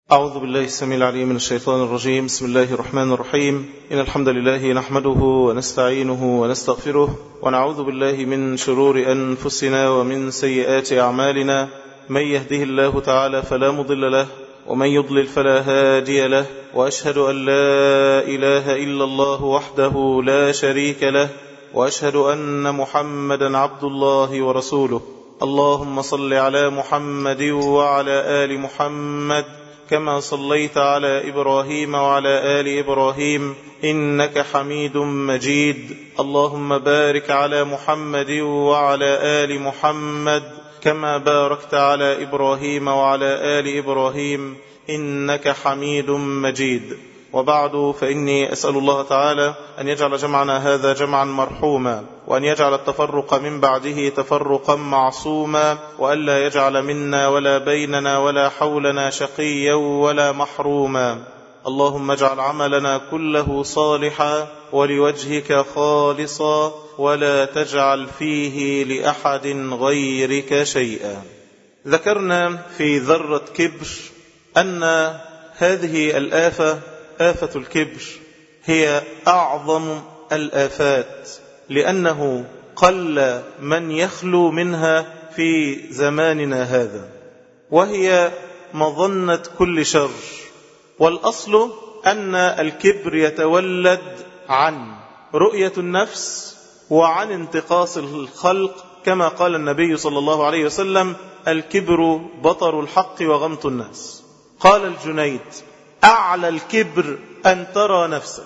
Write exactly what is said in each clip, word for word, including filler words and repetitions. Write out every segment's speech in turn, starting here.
أعوذ بالله السميع العليم من الشيطان الرجيم. بسم الله الرحمن الرحيم. إن الحمد لله نحمده ونستعينه ونستغفره ونعوذ بالله من شرور أنفسنا ومن سيئات أعمالنا. من يهده الله تعالى فلا مضل له ومن يضلل فلا هادي له، وأشهد أن لا إله إلا الله وحده لا شريك له، وأشهد أن محمدا عبد الله ورسوله. اللهم صل على محمد وعلى آل محمد كما صليت على إبراهيم وعلى آل إبراهيم إنك حميد مجيد. اللهم بارك على محمد وعلى آل محمد كما باركت على إبراهيم وعلى آل إبراهيم إنك حميد مجيد. وبعد، فإني أسأل الله تعالى أن يجعل جمعنا هذا جمعا مرحوما، وأن يجعل التفرق من بعده تفرقا معصوما، وأن لا يجعل منا ولا بيننا ولا حولنا شقيا ولا محروما. اللهم اجعل عملنا كله صالحا ولوجهك خالصا، ولا تجعل فيه لأحد غيرك شيئا. ذكرنا في ذرة كبر أن هذه الآفة، آفة الكبر، هي أعظم الآفات، لأنه قل من يخلو منها في زماننا هذا، وهي مظنة كل شر. والأصل أن الكبر يتولد عن رؤية النفس وعن انتقاص الخلق، كما قال النبي صلى الله عليه وسلم: الكبر بطر الحق وغمط الناس. قال الجنيد: أعلى الكبر أن ترى نفسك،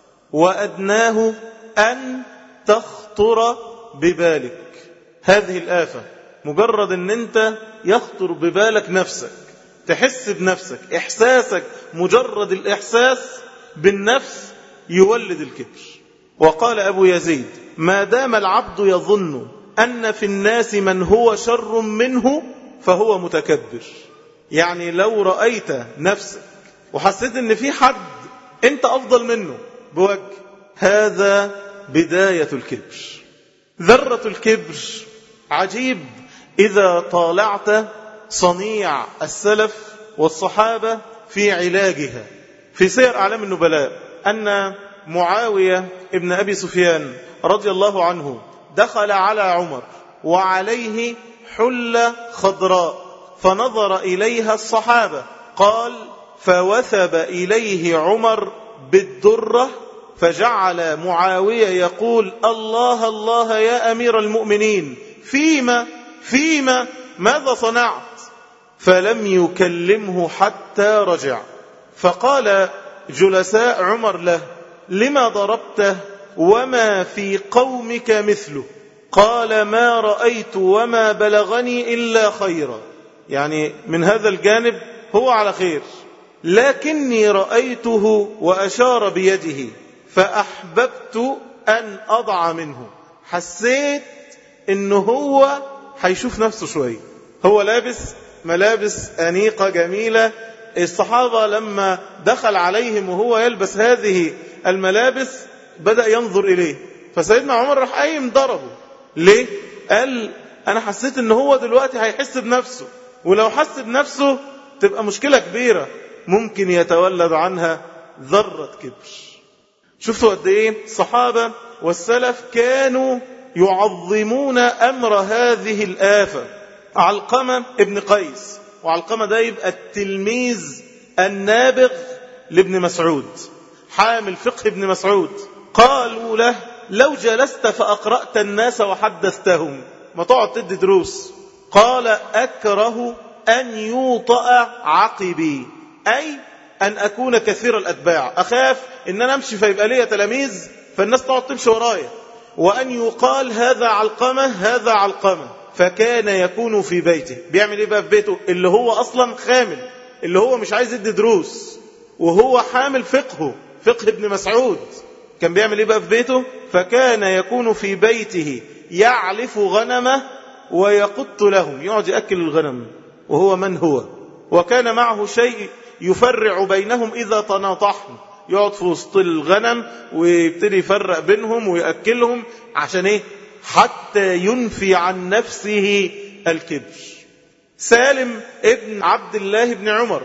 وأدناه أن تخطر ببالك. هذه الآفة، مجرد أن أنت يخطر ببالك نفسك، تحس بنفسك، إحساسك، مجرد الإحساس بالنفس يولد الكبر. وقال أبو يزيد: ما دام العبد يظن أن في الناس من هو شر منه فهو متكبر. يعني لو رأيت نفسك وحسيت ان في حد انت افضل منه بوجه، هذا بداية الكبر. ذرة الكبر عجيب إذا طالعت صنيع السلف والصحابة في علاجها. في سير أعلام النبلاء أن معاوية ابن أبي سفيان رضي الله عنه دخل على عمر وعليه حلة خضراء، فنظر إليها الصحابة، قال: فوثب إليه عمر بالدرة، فجعل معاوية يقول: الله الله يا أمير المؤمنين، فيما فيما ماذا صنعت؟ فلم يكلمه حتى رجع. فقال جلساء عمر له: لما ضربته وما في قومك مثله؟ قال: ما رأيت وما بلغني إلا خيرا. يعني من هذا الجانب هو على خير، لكني رأيته وأشار بيده فأحببت أن أضع منه. حسيت إنه هو هيشوف نفسه شوية، هو لابس ملابس أنيقة جميلة. الصحابة لما دخل عليهم وهو يلبس هذه الملابس بدأ ينظر إليه، فسيدنا عمر راح قايم ضربه. ليه؟ قال: أنا حسيت إنه هو دلوقتي هيحس بنفسه، ولو حس بنفسه تبقى مشكلة كبيرة ممكن يتولد عنها ذرة كبر. شفتوا قد ايه الصحابة والسلف كانوا يعظمون أمر هذه الآفة. علقمة ابن قيس، وعلقمة ده يبقى التلميذ النابغ لابن مسعود، حامل فقه ابن مسعود. قالوا له: لو جلست فأقرأت الناس وحدثتهم، ما تقعد تدي دروس. قال: أكره أن يوطأ عقبي، أي أن أكون كثير الأتباع، أخاف أن أنا أمشي فيبقى لي تلاميذ فالناس تقعد تمشي ورايا، وأن يقال هذا علقمة هذا علقمة. فكان يكون في بيته. بيعمل إيه بقى في بيته؟ اللي هو أصلا خامل، اللي هو مش عايز يدي دروس، وهو حامل فقهه فقه ابن مسعود. كان بيعمل إيه بقى في بيته؟ فكان يكون في بيته يعلف غنمه ويقط لهم، يقعد يأكل الغنم وهو من هو. وكان معه شيء يفرع بينهم إذا تناطحن، يقعد في وسط الغنم ويبتدي يفرق بينهم ويأكلهم. عشان إيه؟ حتى ينفي عن نفسه الكبر. سالم ابن عبد الله بن عمر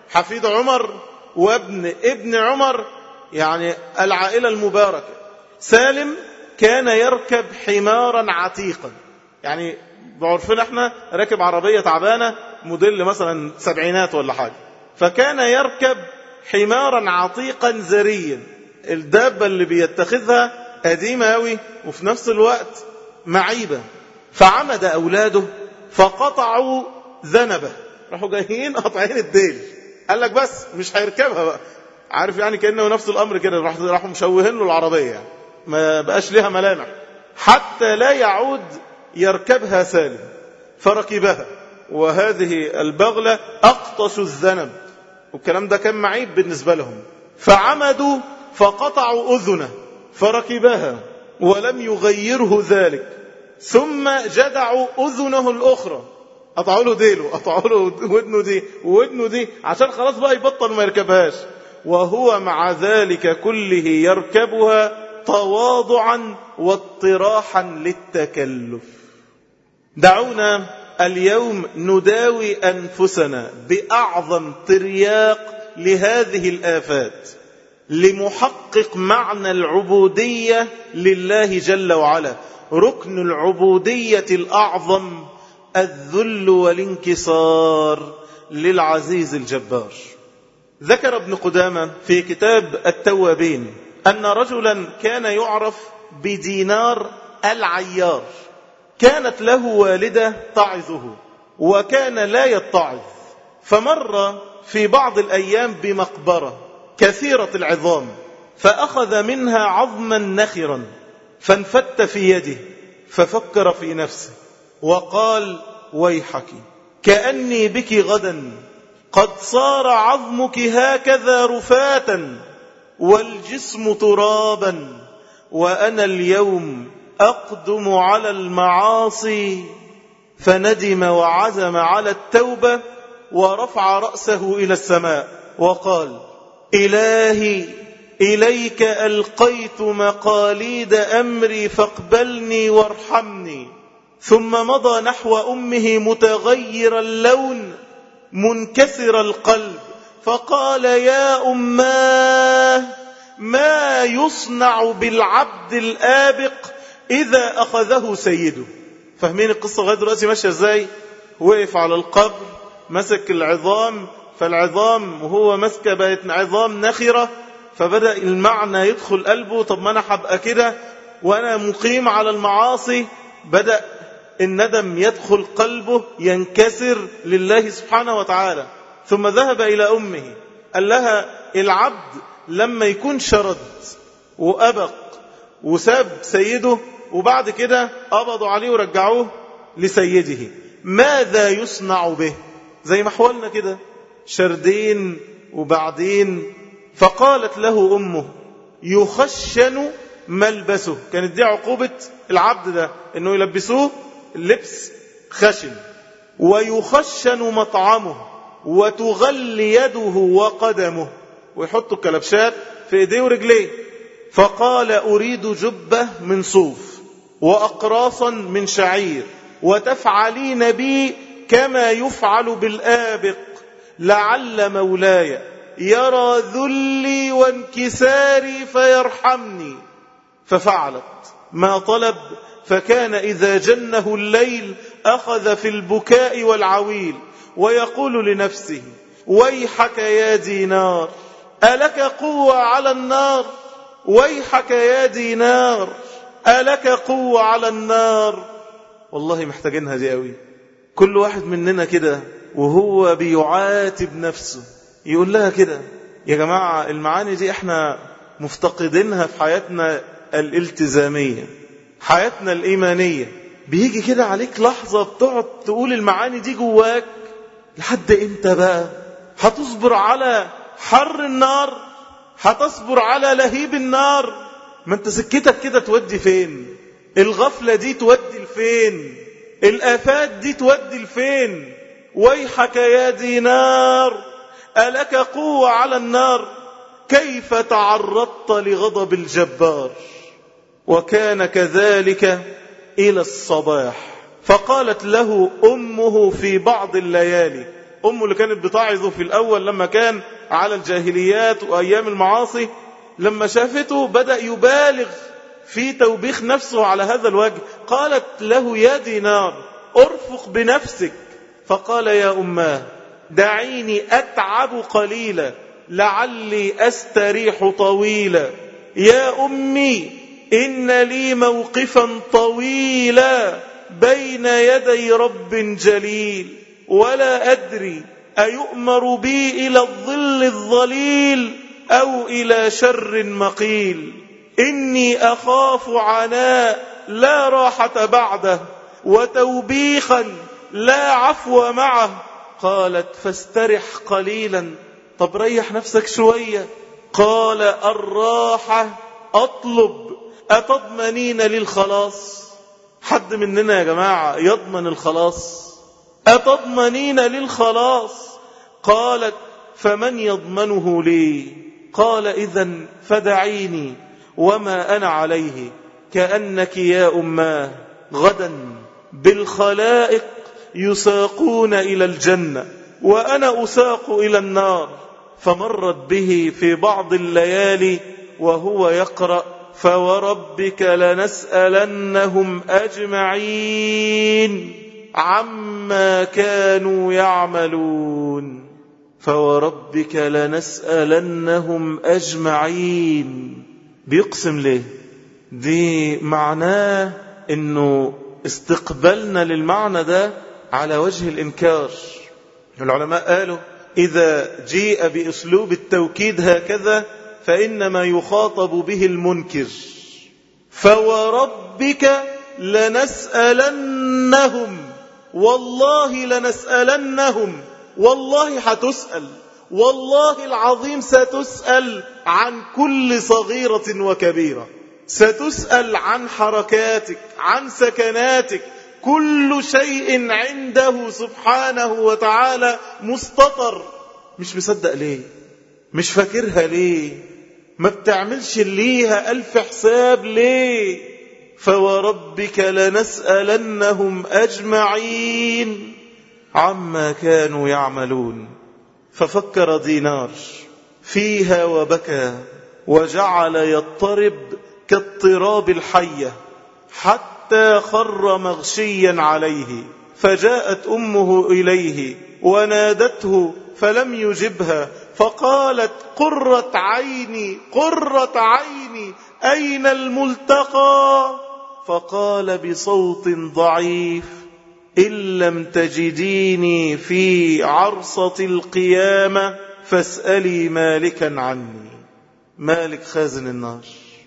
حفيد عمر وابن ابن عمر، يعني العائلة المباركة. سالم كان يركب حمارا عتيقا، يعني بعرفنا احنا راكب عربية تعبانة موديل مثلا سبعينات ولا حاجة، فكان يركب حمارا عتيقا زريا، الدابة اللي بيتخذها قديمة أوي وفي نفس الوقت معيبة. فعمد أولاده فقطعوا ذنبه، راحوا جايين قطعين الديل، قال لك بس مش هيركبها بقى، عارف يعني كأنه نفس الأمر كده، راحوا مشوهين له العربية، يعني ما بقاش لها ملامح حتى لا يعود يركبها سالم، فركبها. وهذه البغلة أقطش الذنب، والكلام ده كان معيب بالنسبة لهم. فعمدوا فقطعوا أذنه فركبها ولم يغيره ذلك، ثم جدعوا أذنه الأخرى، قطعوا له ديله، قطعوا له ودنه دي وودنه دي عشان خلاص بقى يبطل ما يركبهاش، وهو مع ذلك كله يركبها تواضعا واطراحا للتكلف. دعونا اليوم نداوي أنفسنا بأعظم ترياق لهذه الآفات، لمحقق معنى العبودية لله جل وعلا. ركن العبودية الأعظم الذل والانكسار للعزيز الجبار. ذكر ابن قدامة في كتاب التوابين أن رجلا كان يعرف بدينار العيار، كانت له والدة تعظه وكان لا يتعظ، فمر في بعض الأيام بمقبرة كثيرة العظام، فأخذ منها عظما نخرا فانفت في يده، ففكر في نفسه وقال: ويحك، كأني بك غدا قد صار عظمك هكذا رفاتا والجسم ترابا، وأنا اليوم أقدم على المعاصي. فندم وعزم على التوبة ورفع رأسه إلى السماء وقال: إلهي إليك ألقيت مقاليد أمري فاقبلني وارحمني. ثم مضى نحو أمه متغير اللون منكسر القلب، فقال: يا أماه، ما يصنع بالعبد الآبق إذا أخذه سيده؟ فاهمين القصة لغاية دلوقتي ماشية ازاي؟ وقف على القبر مسك العظام، فالعظام وهو مسك بقت عظام نخرة، فبدأ المعنى يدخل قلبه، طب ما أنا حبقى كده وأنا مقيم على المعاصي. بدأ الندم يدخل قلبه ينكسر لله سبحانه وتعالى. ثم ذهب إلى أمه قال لها: العبد لما يكون شرد وأبق وساب سيده وبعد كده قبضوا عليه ورجعوه لسيده، ماذا يصنع به؟ زي ما حولنا كده شردين وبعدين. فقالت له أمه: يخشن ملبسه. كانت دي عقوبة العبد ده، انه يلبسوه اللبس خشن، ويخشن مطعمه، وتغل يده وقدمه، ويحطوا الكلبشات في ايديه ورجليه. فقال: أريد جبة من صوف وأقراصا من شعير، وتفعلين بي كما يفعل بالآبق، لعل مولاي يرى ذلي وانكساري فيرحمني. ففعلت ما طلب، فكان إذا جنه الليل أخذ في البكاء والعويل ويقول لنفسه: ويحك يا دينار، ألك قوة على النار؟ ويحك يا دينار، ألك قوة على النار؟ والله محتاجينها دي قوي. كل واحد مننا كده وهو بيعاتب نفسه يقول لها كده: يا جماعة المعاني دي احنا مفتقدينها في حياتنا الالتزامية، حياتنا الإيمانية. بيجي كده عليك لحظة بتقعد تقول المعاني دي جواك: لحد امتى بقى هتصبر على حر النار؟ هتصبر على لهيب النار؟ ما انت سكتك كده تودي فين؟ الغفلة دي تودي لفين؟ الآفات دي تودي لفين؟ ويحك يا دينار، ألك قوة على النار؟ كيف تعرضت لغضب الجبار؟ وكان كذلك إلى الصباح. فقالت له أمه في بعض الليالي: أمه اللي كانت بتعظه في الأول لما كان على الجاهليات وأيام المعاصي، لما شافته بدأ يبالغ في توبيخ نفسه على هذا الوجه. قالت له يا دينار أرفق بنفسك، فقال يا أماه دعيني أتعب قليلا لعلي أستريح طويلا. يا أمي إن لي موقفا طويلا بين يدي رب جليل، ولا أدري أيؤمر بي إلى الظل الظليل أو إلى شر مقيل. إني أخاف عناء لا راحة بعده، وتوبيخا لا عفو معه. قالت فاسترح قليلا، طب ريح نفسك شوية. قال الراحة أطلب، أتضمنين للخلاص؟ حد مننا يا جماعة يضمن الخلاص؟ أتضمنين للخلاص؟ قالت فمن يضمنه لي؟ قال إذن فدعيني وما أنا عليه، كأنك يا أماه غدا بالخلائق يساقون إلى الجنة وأنا أساق إلى النار. فمرت به في بعض الليالي وهو يقرأ فوربك لنسألنهم أجمعين عما كانوا يعملون. فوربك لنسألنهم أجمعين. بيقسم ليه؟ دي معناه انه استقبلنا للمعنى ده على وجه الإنكار. العلماء قالوا إذا جيء بأسلوب التوكيد هكذا فإنما يخاطب به المنكر. فوربك لنسألنهم، والله لنسألنهم، والله هتسأل، والله العظيم ستسأل عن كل صغيرة وكبيرة. ستسأل عن حركاتك، عن سكناتك، كل شيء عنده سبحانه وتعالى مستطر. مش مصدق ليه؟ مش فاكرها ليه؟ ما بتعملش ليها ألف حساب ليه؟ فوربك لنسألنهم أجمعين عما كانوا يعملون. ففكر دينار فيها وبكى وجعل يضطرب كاضطراب الحية حتى خر مغشيا عليه. فجاءت أمه إليه ونادته فلم يجبها، فقالت قرة عيني قرة عيني أين الملتقى؟ فقال بصوت ضعيف إن لم تجديني في عرصة القيامة فاسألي مالكا عني. مالك خازن النار.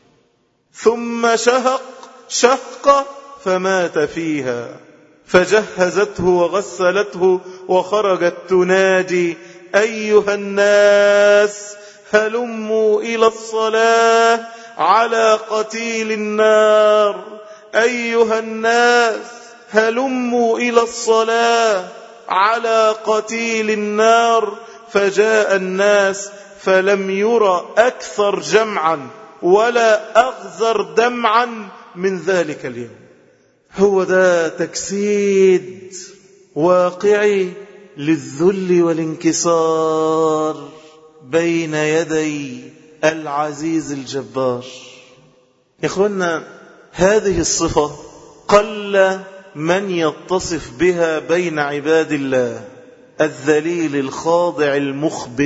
ثم شهق شهقة فمات فيها. فجهزته وغسلته وخرجت تنادي أيها الناس هلموا إلى الصلاة على قتيل النار. أيها الناس هلموا إلى الصلاة على قتيل النار. فجاء الناس فلم يرى أكثر جمعا ولا أغزر دمعا من ذلك اليوم. هو ده تجسيد واقعي للذل والانكسار بين يدي العزيز الجبار. يا إخوانا هذه الصفة قل من يتصف بها بين عباد الله. الذليل الخاضع المخبت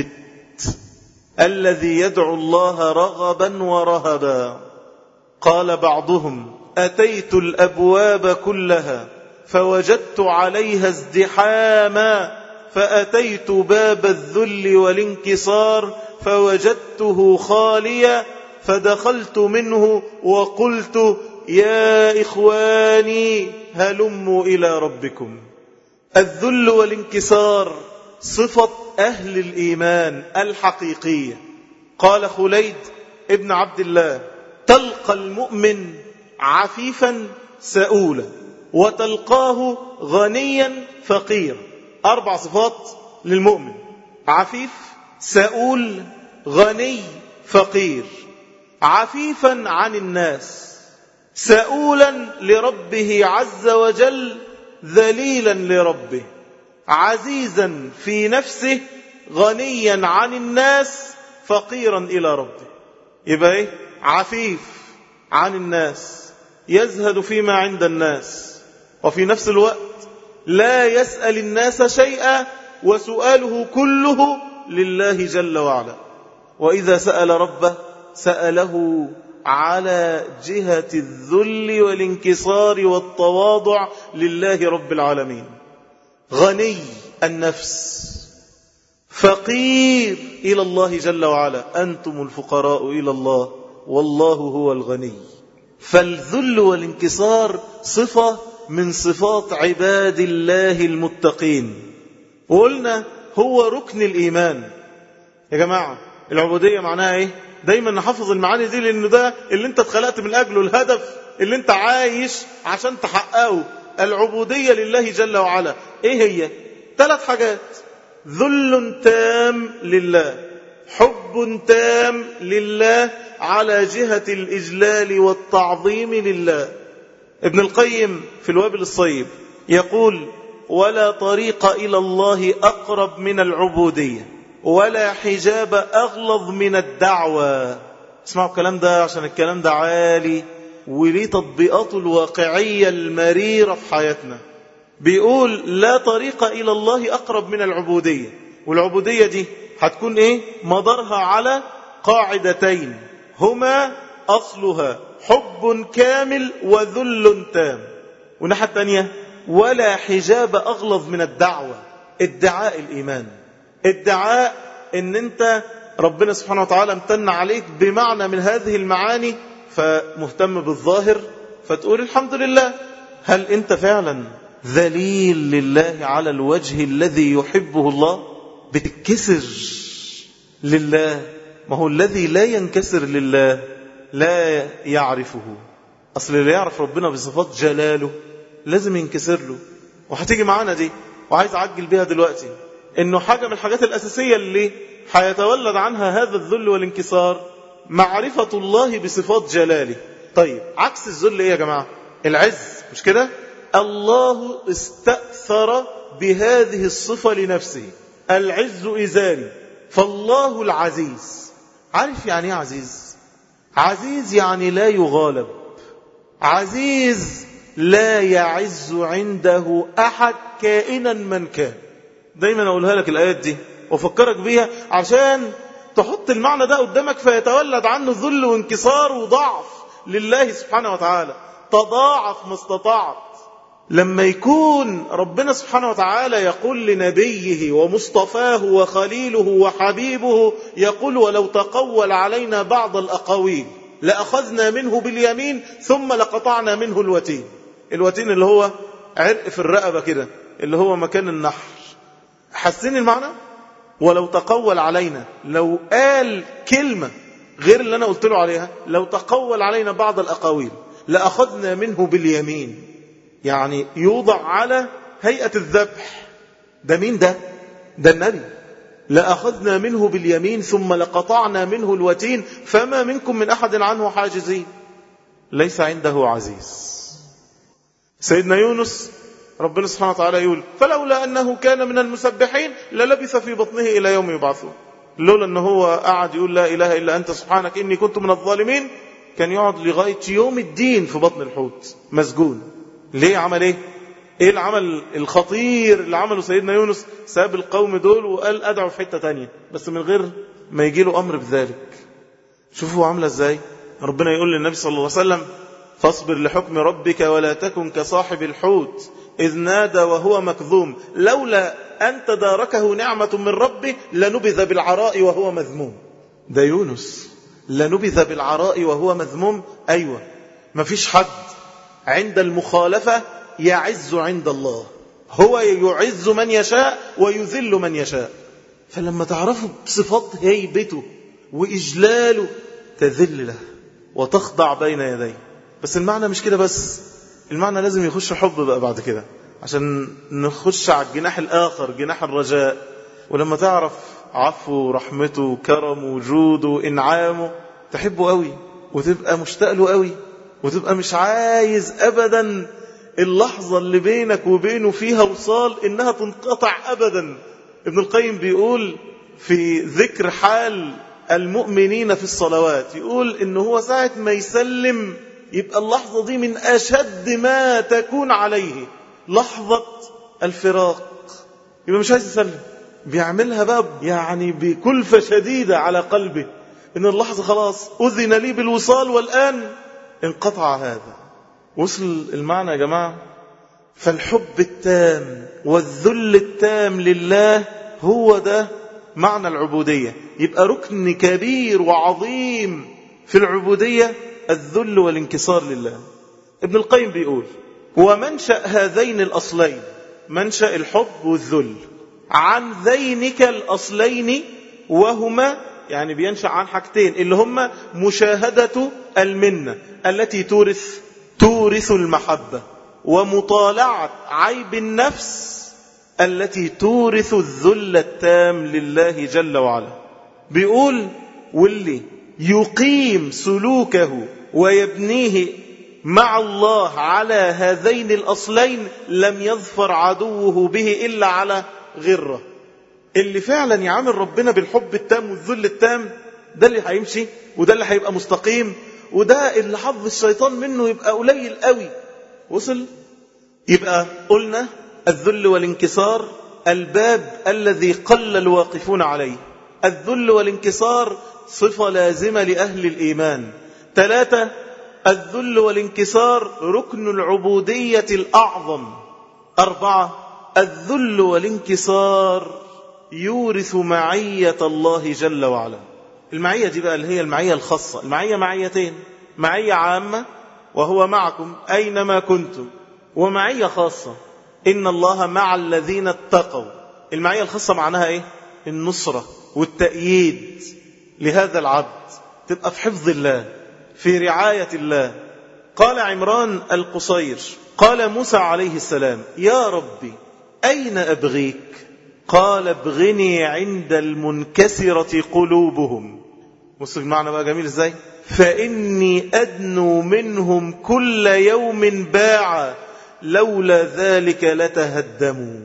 الذي يدعو الله رغبا ورهبا. قال بعضهم أتيت الأبواب كلها فوجدت عليها ازدحاما، فأتيت باب الذل والانكسار فوجدته خاليا، فدخلت منه وقلت يا إخواني هلموا إلى ربكم. الذل والانكسار صفة أهل الإيمان الحقيقية. قال خليد ابن عبد الله تلقى المؤمن عفيفا سؤولا وتلقاه غنيا فقيرا. أربع صفات للمؤمن: عفيف، سؤول، غني، فقير. عفيفا عن الناس، سؤولا لربه عز وجل، ذليلا لربه. عزيزا في نفسه غنيا عن الناس فقيرا إلى ربه. يبقى إيه؟ عفيف عن الناس، يزهد فيما عند الناس، وفي نفس الوقت لا يسأل الناس شيئا، وسؤاله كله لله جل وعلا. وإذا سأل ربه سأله على جهة الذل والانكسار والتواضع لله رب العالمين. غني النفس فقير إلى الله جل وعلا. أنتم الفقراء إلى الله والله هو الغني. فالذل والانكسار صفة من صفات عباد الله المتقين، وقلنا هو ركن الإيمان. يا جماعة العبودية معناها إيه؟ دايما نحفظ المعاني دي، لأنه ده اللي انت اتخلقت من أجله، الهدف اللي انت عايش عشان تحققه. العبودية لله جل وعلا إيه هي؟ ثلاث حاجات: ذل تام لله، حب تام لله على جهة الإجلال والتعظيم لله. ابن القيم في الوابل الصيب يقول: ولا طريق إلى الله أقرب من العبودية، ولا حجاب أغلظ من الدعوة. اسمعوا الكلام ده عشان الكلام ده عالي وليه تطبيقاته الواقعية المريرة في حياتنا. بيقول: لا طريق إلى الله أقرب من العبودية. والعبودية دي هتكون إيه؟ مدارها على قاعدتين هما أصلها حب كامل وذل تام. والناحية الثانية: ولا حجاب أغلظ من الدعوة. ادعاء الإيمان، ادعاء ان انت ربنا سبحانه وتعالى امتن عليك بمعنى من هذه المعاني، فمهتم بالظاهر فتقول الحمد لله. هل انت فعلا ذليل لله على الوجه الذي يحبه الله؟ بتكسر لله؟ ما هو الذي لا ينكسر لله لا يعرفه. أصل اللي يعرف ربنا بصفات جلاله لازم ينكسر له. وهتيجي معانا دي، وعايز أعجل بها دلوقتي، إنه حاجة من الحاجات الأساسية اللي هيتولد عنها هذا الذل والانكسار معرفة الله بصفات جلاله. طيب عكس الذل إيه يا جماعة؟ العز، مش كده؟ الله استأثر بهذه الصفة لنفسه: العز إزاري. فالله العزيز. عارف يعني ايه عزيز؟ عزيز يعني لا يغالب، عزيز لا يعز عنده أحد كائنا من كان. دايما أقولها لك الآيات دي وفكرك بيها عشان تحط المعنى ده قدامك فيتولد عنه ذل وانكسار وضعف لله سبحانه وتعالى. تضاعف ما استطعت. لما يكون ربنا سبحانه وتعالى يقول لنبيه ومصطفاه وخليله وحبيبه، يقول: ولو تقول علينا بعض الأقاويل لأخذنا منه باليمين ثم لقطعنا منه الوتين. الوتين اللي هو عرق في الرقبة كده، اللي هو مكان النحر. حسين المعنى؟ ولو تقول علينا، لو قال كلمة غير اللي أنا قلت له عليها، لو تقول علينا بعض الأقاويل لأخذنا منه باليمين، يعني يوضع على هيئة الذبح. ده مين ده؟ ده النبي. لأخذنا منه باليمين ثم لقطعنا منه الوتين فما منكم من أحد عنه حاجزين. ليس عنده عزيز. سيدنا يونس ربنا سبحانه وتعالى يقول: فلولا أنه كان من المسبحين للبث في بطنه إلى يوم يبعثون. لولا أنه هو قاعد يقول لا إله إلا أنت سبحانك إني كنت من الظالمين، كان يقعد لغاية يوم الدين في بطن الحوت مسجون. ليه؟ عمل إيه؟ إيه العمل الخطير اللي عمله سيدنا يونس؟ ساب القوم دول وقال أدعو في حتة تانية، بس من غير ما يجي له أمر بذلك. شوفوا عاملة إزاي. ربنا يقول للنبي صلى الله عليه وسلم: فاصبر لحكم ربك ولا تكن كصاحب الحوت إذ نادى وهو مكظوم لولا أن تداركه نعمة من ربه لنبذ بالعراء وهو مذموم. ده يونس لنبذ بالعراء وهو مذموم. أيوة، مفيش حد عند المخالفة يعز عند الله. هو يعز من يشاء ويذل من يشاء. فلما تعرفوا بصفات هيبته وإجلاله تذل له وتخضع بين يديه. بس المعنى مش كده بس، المعنى لازم يخش حب بقى بعد كده عشان نخش على الجناح الآخر، جناح الرجاء. ولما تعرف عفو رحمته كرمه وجوده إنعامه تحبه قوي وتبقى مشتاق له قوي، وتبقى مش عايز أبدا اللحظة اللي بينك وبينه فيها وصال إنها تنقطع أبدا. ابن القيم بيقول في ذكر حال المؤمنين في الصلوات، يقول إنه هو ساعة ما يسلم يبقى اللحظة دي من أشد ما تكون عليه لحظة الفراق، يبقى مش عايز يسلم، بيعملها بقى يعني بكلفة شديدة على قلبه، إن اللحظة خلاص أذن لي بالوصال والآن انقطع هذا. وصل المعنى يا جماعة؟ فالحب التام والذل التام لله هو ده معنى العبودية. يبقى ركن كبير وعظيم في العبودية الذل والانكسار لله. ابن القيم بيقول ومنشأ هذين الأصلين، منشأ الحب والذل، عن ذينك الأصلين، وهما يعني بينشأ عن حاجتين اللي هما مشاهدة المنة التي تورث تورث المحبة، ومطالعة عيب النفس التي تورث الذل التام لله جل وعلا. بيقول واللي يقيم سلوكه ويبنيه مع الله على هذين الأصلين لم يظفر عدوه به إلا على غرة. اللي فعلا يعامل ربنا بالحب التام والذل التام ده اللي هيمشي، وده اللي هيبقى مستقيم، وده اللي حظ الشيطان منه يبقى قليل قوي. وصل؟ يبقى قلنا الذل والانكسار الباب الذي قل الواقفون عليه. الذل والانكسار صفة لازمة لأهل الإيمان. ثلاثة، الذل والانكسار ركن العبودية الأعظم. أربعة، الذل والانكسار يورث معية الله جل وعلا. المعية دي بقى اللي هي المعية الخاصة. المعية معيتين، معية عامة وهو معكم أينما كنتم، ومعية خاصة إن الله مع الذين اتقوا. المعية الخاصة معناها إيه؟ النصرة والتأييد لهذا العبد، تبقى في حفظ الله، في رعاية الله. قال عمران القصير قال موسى عليه السلام يا ربي أين أبغيك؟ قال ابغني عند المنكسرة قلوبهم. بصوا المعنى بقى جميل ازاي؟ فإني أدنو منهم كل يوم باعا لولا ذلك لتهدموا.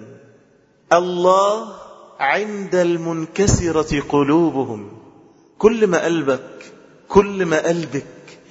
الله عند المنكسرة قلوبهم. كل ما قلبك كل ما قلبك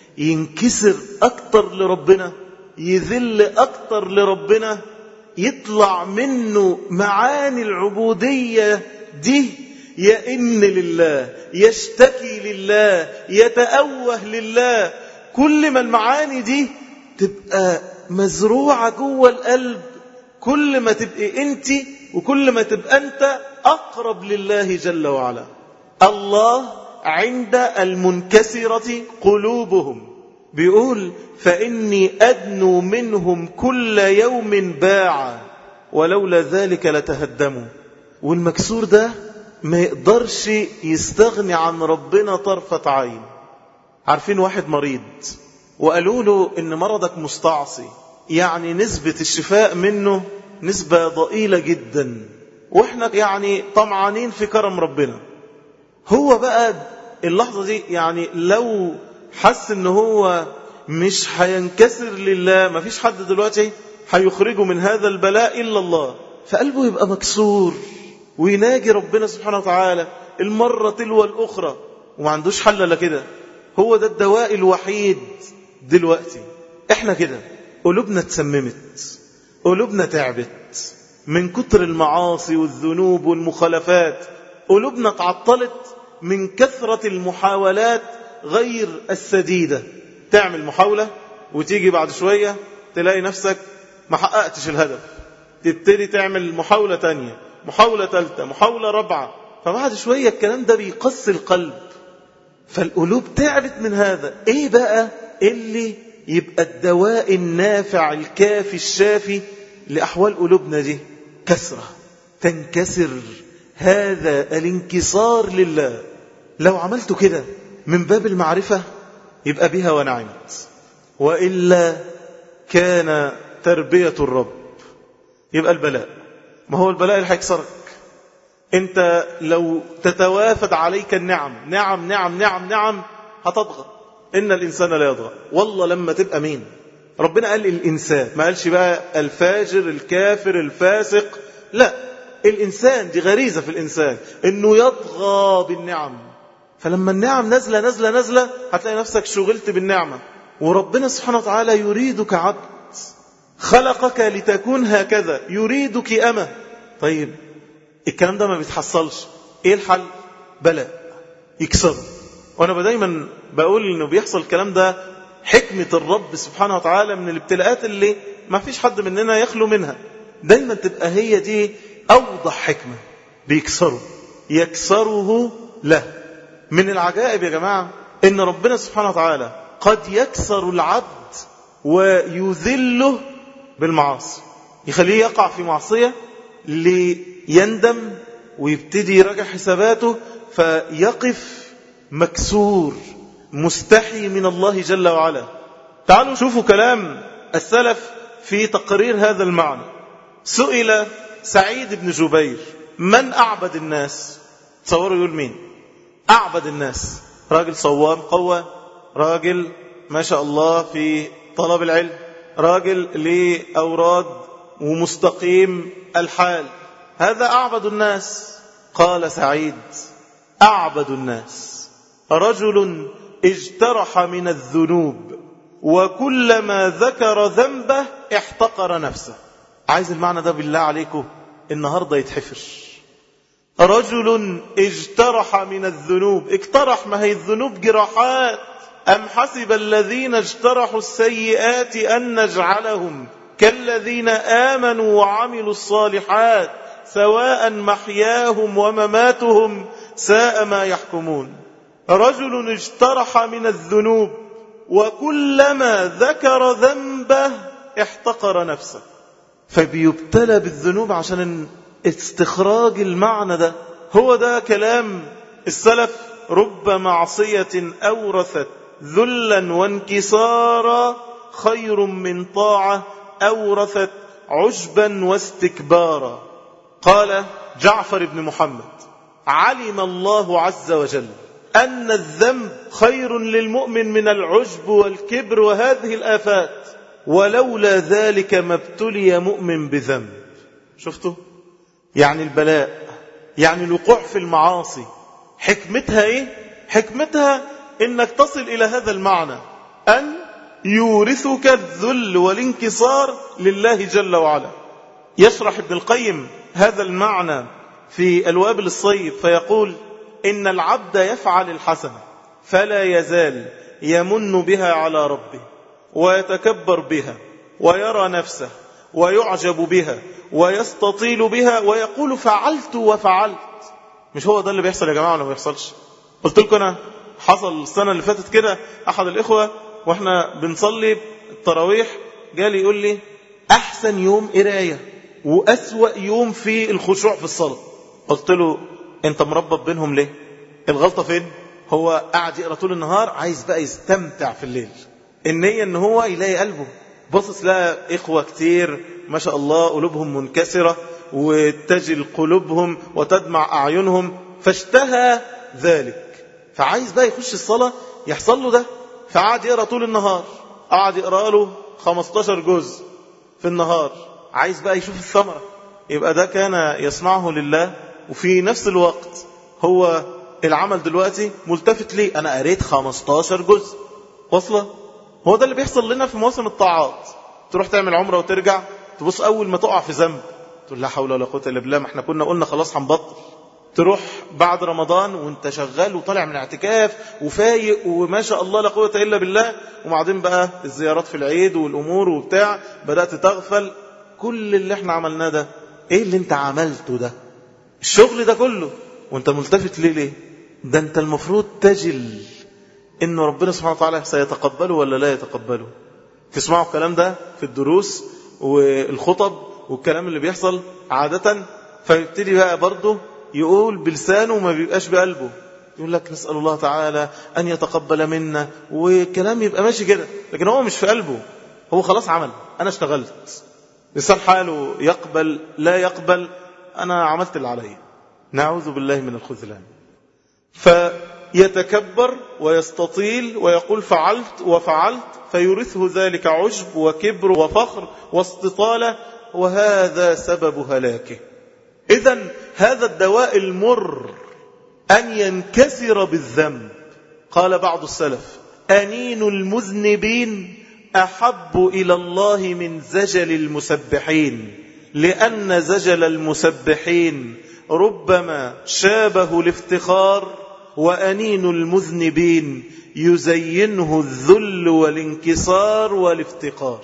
ينكسر أكتر لربنا، يذل أكتر لربنا، يطلع منه معاني العبودية دي، يئن لله، يشتكي لله، يتأوه لله. كل ما المعاني دي تبقى مزروعة جوه القلب، كل ما تبقى انت وكل ما تبقى انت أقرب لله جل وعلا. الله عند المنكسرة قلوبهم. بيقول فإني أدنو منهم كل يوم باعا ولولا ذلك لتهدموا. والمكسور ده ما يقدرش يستغني عن ربنا طرفة عين. عارفين واحد مريض وقالوا له إن مرضك مستعصي، يعني نسبة الشفاء منه نسبة ضئيلة جدا، وإحنا يعني طمعانين في كرم ربنا. هو بقى اللحظة دي يعني لو حس إن هو مش هينكسر لله، ما فيش حد دلوقتي هيخرجه من هذا البلاء إلا الله، فقلبه يبقى مكسور ويناجي ربنا سبحانه وتعالى المرة تلو الأخرى، وما عندوش حل إلا كده. هو ده الدواء الوحيد دلوقتي. احنا كده قلوبنا اتسممت، قلوبنا تعبت من كتر المعاصي والذنوب والمخالفات، قلوبنا تعطلت من كثرة المحاولات غير السديدة. تعمل محاولة وتيجي بعد شوية تلاقي نفسك ما حققتش الهدف، تبتدي تعمل محاولة تانية، محاولة ثالثة، محاولة رابعة، فبعد شوية الكلام ده بيقسي القلب. فالقلوب تعبت من هذا. ايه بقى اللي يبقى الدواء النافع الكافي الشافي لأحوال قلوبنا دي؟ كسرة، تنكسر، هذا الانكسار لله. لو عملت كده من باب المعرفة يبقى بها ونعمت، وإلا كان تربية الرب، يبقى البلاء. ما هو البلاء اللي هيكسرك. انت لو تتوافد عليك النعم نعم نعم نعم نعم هتضغى. إن الإنسان لا يضغى. والله لما تبقى مين؟ ربنا قال الإنسان، ما قالش بقى الفاجر الكافر الفاسق، لا، الإنسان دي غريزة في الإنسان إنه يطغى بالنعم. فلما النعم نزلة نزلة نزلة هتلاقي نفسك شغلت بالنعمة. وربنا سبحانه وتعالى يريدك عبد، خلقك لتكون هكذا، يريدك أمة. طيب الكلام ده ما بيتحصلش، ايه الحل؟ بلاء يكسر. وانا دايما بقول انه بيحصل الكلام ده حكمة الرب سبحانه وتعالى من الابتلاءات اللي ما فيش حد مننا يخلو منها. دايما تبقى هي دي اوضح حكمة، بيكسره يكسره له. من العجائب يا جماعة ان ربنا سبحانه وتعالى قد يكسر العبد ويذله بالمعاصي، يخليه يقع في معصية ليندم ويبتدي يراجع حساباته، فيقف مكسور مستحي من الله جل وعلا. تعالوا شوفوا كلام السلف في تقرير هذا المعنى. سئل سعيد بن جبير من أعبد الناس؟ تصوروا يقول مين أعبد الناس؟ راجل صوام قوة، راجل ما شاء الله في طلب العلم، راجل لأوراد ومستقيم الحال، هذا أعبد الناس. قال سعيد أعبد الناس رجل اجترح من الذنوب وكلما ذكر ذنبه احتقر نفسه. عايز المعنى ده بالله عليكم النهاردة يتحفر. رجل اجترح من الذنوب، اقترح، ما هي الذنوب جراحات. أم حسب الذين اجترحوا السيئات أن نجعلهم كالذين آمنوا وعملوا الصالحات سواء محياهم ومماتهم ساء ما يحكمون. رجل اجترح من الذنوب وكلما ذكر ذنبه احتقر نفسه. فبيبتلى بالذنوب عشان استخراج المعنى ده. هو ده كلام السلف: رب معصية أورثت ذلا وانكسارا خير من طاعة أورثت عجبا واستكبارا. قال جعفر بن محمد: علم الله عز وجل أن الذنب خير للمؤمن من العجب والكبر وهذه الآفات، ولولا ذلك ما ابتلي مؤمن بذنب. شفتوا؟ يعني البلاء، يعني الوقوع في المعاصي حكمتها ايه؟ حكمتها انك تصل الى هذا المعنى، ان يورثك الذل والانكسار لله جل وعلا. يشرح ابن القيم هذا المعنى في الوابل الصيب فيقول: إن العبد يفعل الحسنة فلا يزال يمن بها على ربه ويتكبر بها ويرى نفسه ويعجب بها ويستطيل بها ويقول فعلت وفعلت. مش هو ده اللي بيحصل يا جماعة ولا ما بيحصلش؟ قلت لكم أنا حصل السنة اللي فاتت كده، أحد الإخوة وإحنا بنصلي التراويح جالي يقول لي: أحسن يوم قراية وأسوأ يوم في الخشوع في الصلاة. قلت له: أنت مربط بينهم ليه؟ الغلطة فين؟ هو قاعد يقرأ طول النهار، عايز بقى يستمتع في الليل. النية ان هو يلاقي قلبه بصص لها إخوة كتير ما شاء الله قلوبهم منكسرة وتجل قلوبهم وتدمع أعينهم، فاشتهى ذلك، فعايز بقى يخش الصلاة يحصل له ده. فقعد يقرأ طول النهار، قعد يقرأ له خمستاشر جزء في النهار، عايز بقى يشوف الثمرة. يبقى ده كان يصنعه لله، وفي نفس الوقت هو العمل دلوقتي ملتفت ليه، أنا قريت خمستاشر جزء. وصله؟ هو ده اللي بيحصل لنا في مواسم الطاعات. تروح تعمل عمرة وترجع تبص أول ما تقع في ذنب تقول لا حول ولا قوة إلا بالله، ما احنا كنا قلنا خلاص هنبطل. تروح بعد رمضان وانت شغال وطالع من اعتكاف وفايق وما شاء الله لا قوة إلا بالله، وبعدين بقى الزيارات في العيد والأمور وبتاع بدأت تغفل. كل اللي احنا عملناه ده ايه اللي انت عملته ده؟ الشغل ده كله وانت ملتفت ليه ليه؟ ده انت المفروض تجل إن ربنا سبحانه وتعالى سيتقبله ولا لا يتقبله. تسمعوا الكلام ده في الدروس والخطب والكلام اللي بيحصل عادة، فيبتدي بقى برضه يقول بلسانه وما بيبقاش بقلبه، يقول لك نسأل الله تعالى أن يتقبل منا، والكلام يبقى ماشي كده، لكن هو مش في قلبه. هو خلاص عمل، أنا اشتغلت، لسان حاله يقبل لا يقبل، أنا عملت اللي علي. نعوذ بالله من الخذلان. ف يتكبر ويستطيل ويقول فعلت وفعلت، فيورثه ذلك عجب وكبر وفخر واستطالة، وهذا سبب هلاكه. إذن هذا الدواء المر أن ينكسر بالذنب. قال بعض السلف: أنين المذنبين أحب إلى الله من زجل المسبحين، لأن زجل المسبحين ربما شابه الافتخار، وأنين المذنبين يزينه الذل والانكسار والافتقار.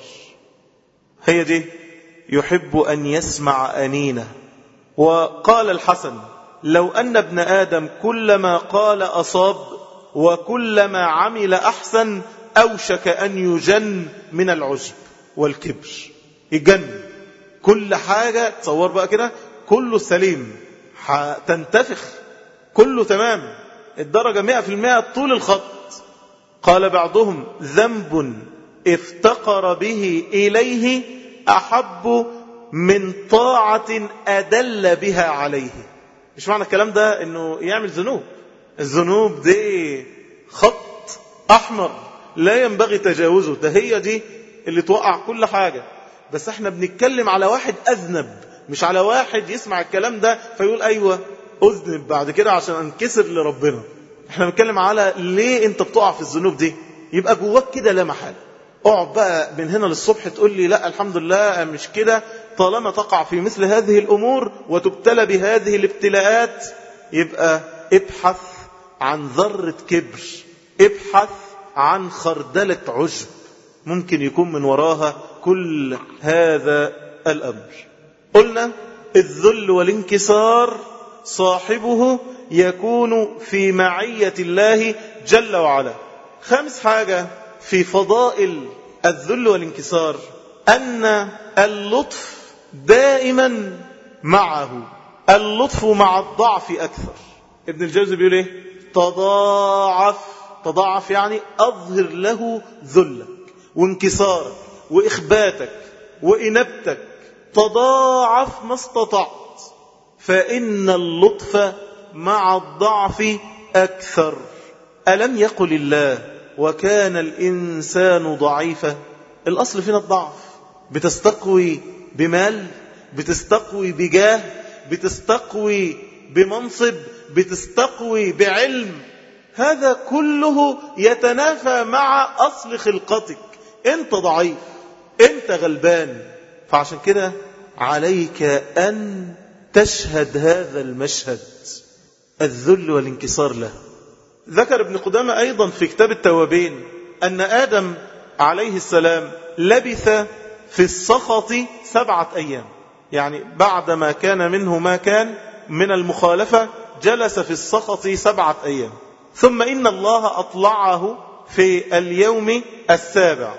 هي دي يحب أن يسمع أنينه. وقال الحسن: لو أن ابن آدم كلما قال أصاب وكلما عمل أحسن أوشك أن يجن من العجب والكبر. يجن كل حاجة، تصور بقى كده، كله سليم، تنتفخ كله تمام، الدرجة مئة في المئة طول الخط. قال بعضهم: ذنب افتقر به إليه أحب من طاعة أدل بها عليه. مش معنى الكلام ده أنه يعمل ذنوب، الذنوب دي خط أحمر لا ينبغي تجاوزه، ده هي دي اللي توقع كل حاجة. بس احنا بنتكلم على واحد أذنب، مش على واحد يسمع الكلام ده فيقول أيوة أذنب بعد كده عشان أنكسر لربنا. احنا بنتكلم على ليه انت بتقع في الذنوب دي، يبقى جواك كده لا محال. اقعد بقى من هنا للصبح تقول لي لا الحمد لله مش كده. طالما تقع في مثل هذه الأمور وتبتلى بهذه الابتلاءات، يبقى ابحث عن ذرة كبر، ابحث عن خردلة عجب ممكن يكون من وراها كل هذا الأمر. قلنا الذل والانكسار صاحبه يكون في معية الله جل وعلا. خامس حاجة في فضائل الذل والانكسار أن اللطف دائما معه، اللطف مع الضعف أكثر. ابن الجوزي بيقول ايه؟ تضاعف، تضاعف يعني أظهر له ذلك وانكسارك وإخباتك وإنبتك، تضاعف ما استطعت، فإن اللطف مع الضعف أكثر. ألم يقل الله وكان الإنسان ضعيفا؟ الأصل فينا الضعف. بتستقوي بمال، بتستقوي بجاه، بتستقوي بمنصب، بتستقوي بعلم، هذا كله يتنافى مع أصل خلقتك. أنت ضعيف، أنت غلبان، فعشان كده عليك أن تشهد هذا المشهد، الذل والانكسار له. ذكر ابن قدامة أيضا في كتاب التوابين أن آدم عليه السلام لبث في السخط سبعة أيام، يعني بعدما كان منه ما كان من المخالفة جلس في السخط سبعة أيام، ثم إن الله أطلعه في اليوم السابع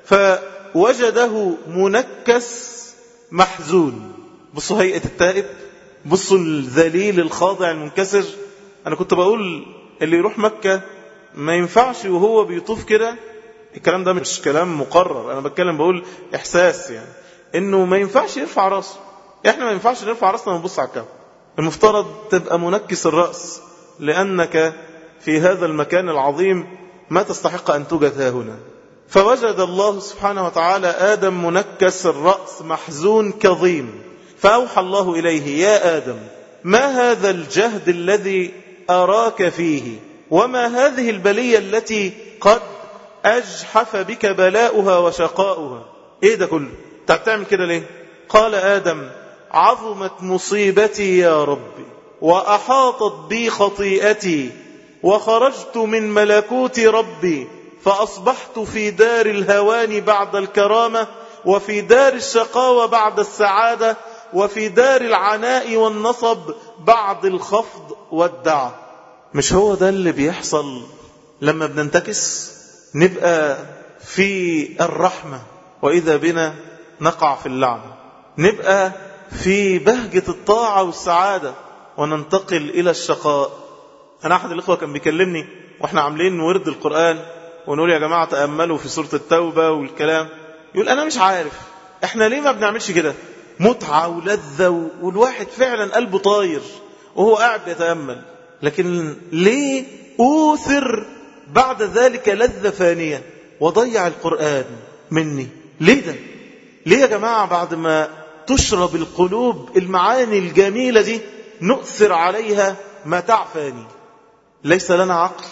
فوجده منكس محزون. بصوا هيئة التائب، بصوا الذليل الخاضع المنكسر. أنا كنت بقول اللي يروح مكة ما ينفعش وهو بيطوف كده، الكلام ده مش كلام مقرر، أنا بتكلم بقول إحساس، يعني إنه ما ينفعش يرفع رأسه. إحنا ما ينفعش نرفع رأسنا ونبص على الكعبة، المفترض تبقى منكس الرأس، لأنك في هذا المكان العظيم ما تستحق أن توجد ها هنا. فوجد الله سبحانه وتعالى آدم منكس الرأس محزون كظيم، فأوحى الله إليه: يا آدم، ما هذا الجهد الذي أراك فيه، وما هذه البلية التي قد أجحف بك بلاؤها وشقاؤها؟ إيه ده كله؟ تعمل كده ليه؟ قال آدم: عظمت مصيبتي يا ربي، وأحاطت بي خطيئتي، وخرجت من ملكوت ربي، فأصبحت في دار الهوان بعد الكرامة، وفي دار الشقاوة بعد السعادة، وفي دار العناء والنصب بعد الخفض والدعة. مش هو ده اللي بيحصل لما بننتكس؟ نبقى في الرحمة وإذا بنا نقع في اللعنة، نبقى في بهجة الطاعة والسعادة وننتقل إلى الشقاء. أنا أحد الإخوة كان بيكلمني وإحنا عاملين ورد القرآن ونقول يا جماعة تأملوا في سورة التوبة والكلام، يقول أنا مش عارف إحنا ليه ما بنعملش كده، متعة ولذة والواحد فعلا قلبه طاير وهو قاعد يتأمل، لكن ليه أوثر بعد ذلك لذة فانية وضيع القرآن مني؟ ليه ده؟ ليه يا جماعة بعد ما تشرب القلوب المعاني الجميلة دي نؤثر عليها متاع فاني؟ ليس لنا عقل.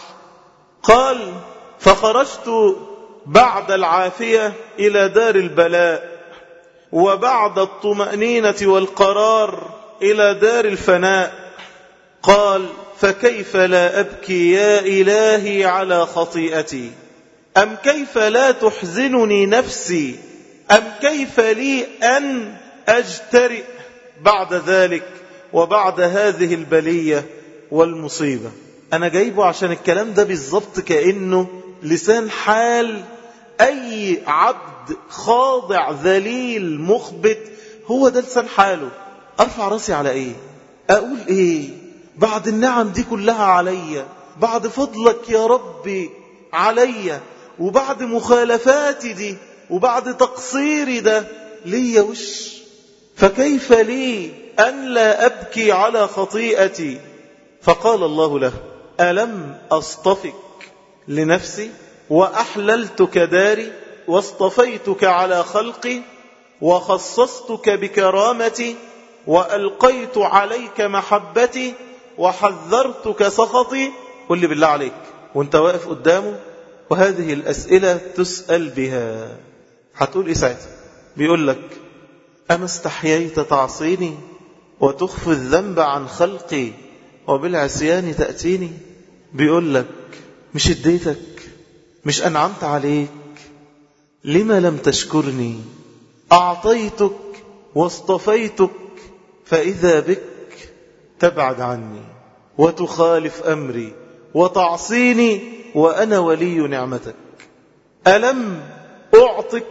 قال فخرجت بعد العافية إلى دار البلاء وبعد الطمأنينة والقرار إلى دار الفناء. قال فكيف لا أبكي يا إلهي على خطيئتي؟ أم كيف لا تحزنني نفسي؟ أم كيف لي أن أجترئ بعد ذلك وبعد هذه البلية والمصيبة؟ أنا جايبه عشان الكلام ده بالضبط كأنه لسان حال أي عبد خاضع ذليل مخبت، هو ده لسان حاله. أرفع راسي على إيه؟ أقول إيه بعد النعم دي كلها عليا، بعد فضلك يا ربي عليا، وبعد مخالفاتي دي، وبعد تقصيري ده لي وش؟ فكيف لي أن لا أبكي على خطيئتي؟ فقال الله له ألم أصطفك لنفسي وأحللتك داري واصطفيتك على خلقي وخصصتك بكرامتي وألقيت عليك محبتي وحذرتك سخطي؟ قل لي بالله عليك وانت واقف قدامه وهذه الأسئلة تسأل بها هتقول إيه ساعتها؟ بيقول لك أما استحييت تعصيني وتخفي الذنب عن خلقي وبالعصيان تأتيني؟ بيقول لك مش اديتك، مش أنعمت عليك، لما لم تشكرني؟ أعطيتك واصطفيتك فإذا بك تبعد عني وتخالف أمري وتعصيني وأنا ولي نعمتك. ألم أعطك؟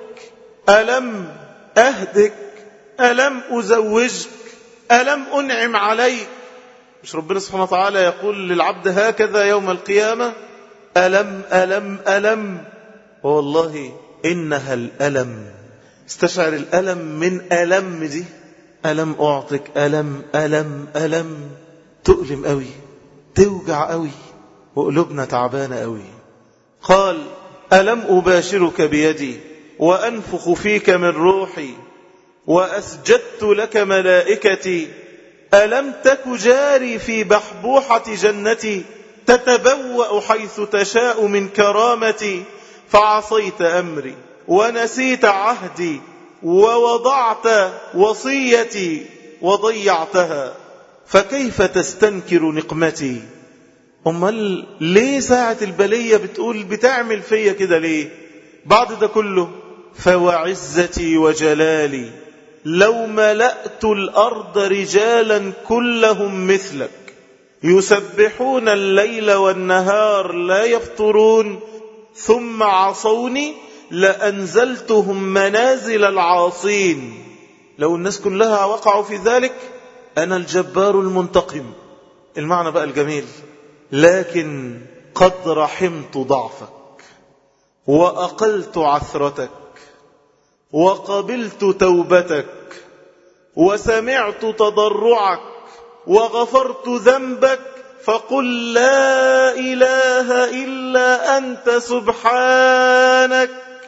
ألم أهدك؟ ألم أزوجك؟ ألم أنعم عليك؟ مش ربنا سبحانه وتعالى يقول للعبد هكذا يوم القيامة؟ ألم ألم ألم. والله إنها الألم. استشعر الألم من ألم دي. ألم أعطك؟ ألم ألم ألم. تؤلم قوي، توجع قوي، وقلوبنا تعبانة قوي. قال ألم أباشرك بيدي وأنفخ فيك من روحي وأسجدت لك ملائكتي؟ ألم تك جاري في بحبوحة جنتي تتبوأ حيث تشاء من كرامتي؟ فعصيت أمري ونسيت عهدي ووضعت وصيتي وضيعتها، فكيف تستنكر نقمتي؟ أمال ليه ساعة البلية بتقول بتعمل فيا كده ليه؟ بعد ده كله فوعزتي وجلالي لو ملأت الأرض رجالا كلهم مثلك يسبحون الليل والنهار لا يفطرون ثم عصوني لأنزلتهم منازل العاصين. لو الناس كلها وقعوا في ذلك أنا الجبار المنتقم. المعنى بقى الجميل، لكن قد رحمت ضعفك وأقلت عثرتك وقبلت توبتك وسمعت تضرعك وغفرت ذنبك، فقل لا إله إلا أنت سبحانك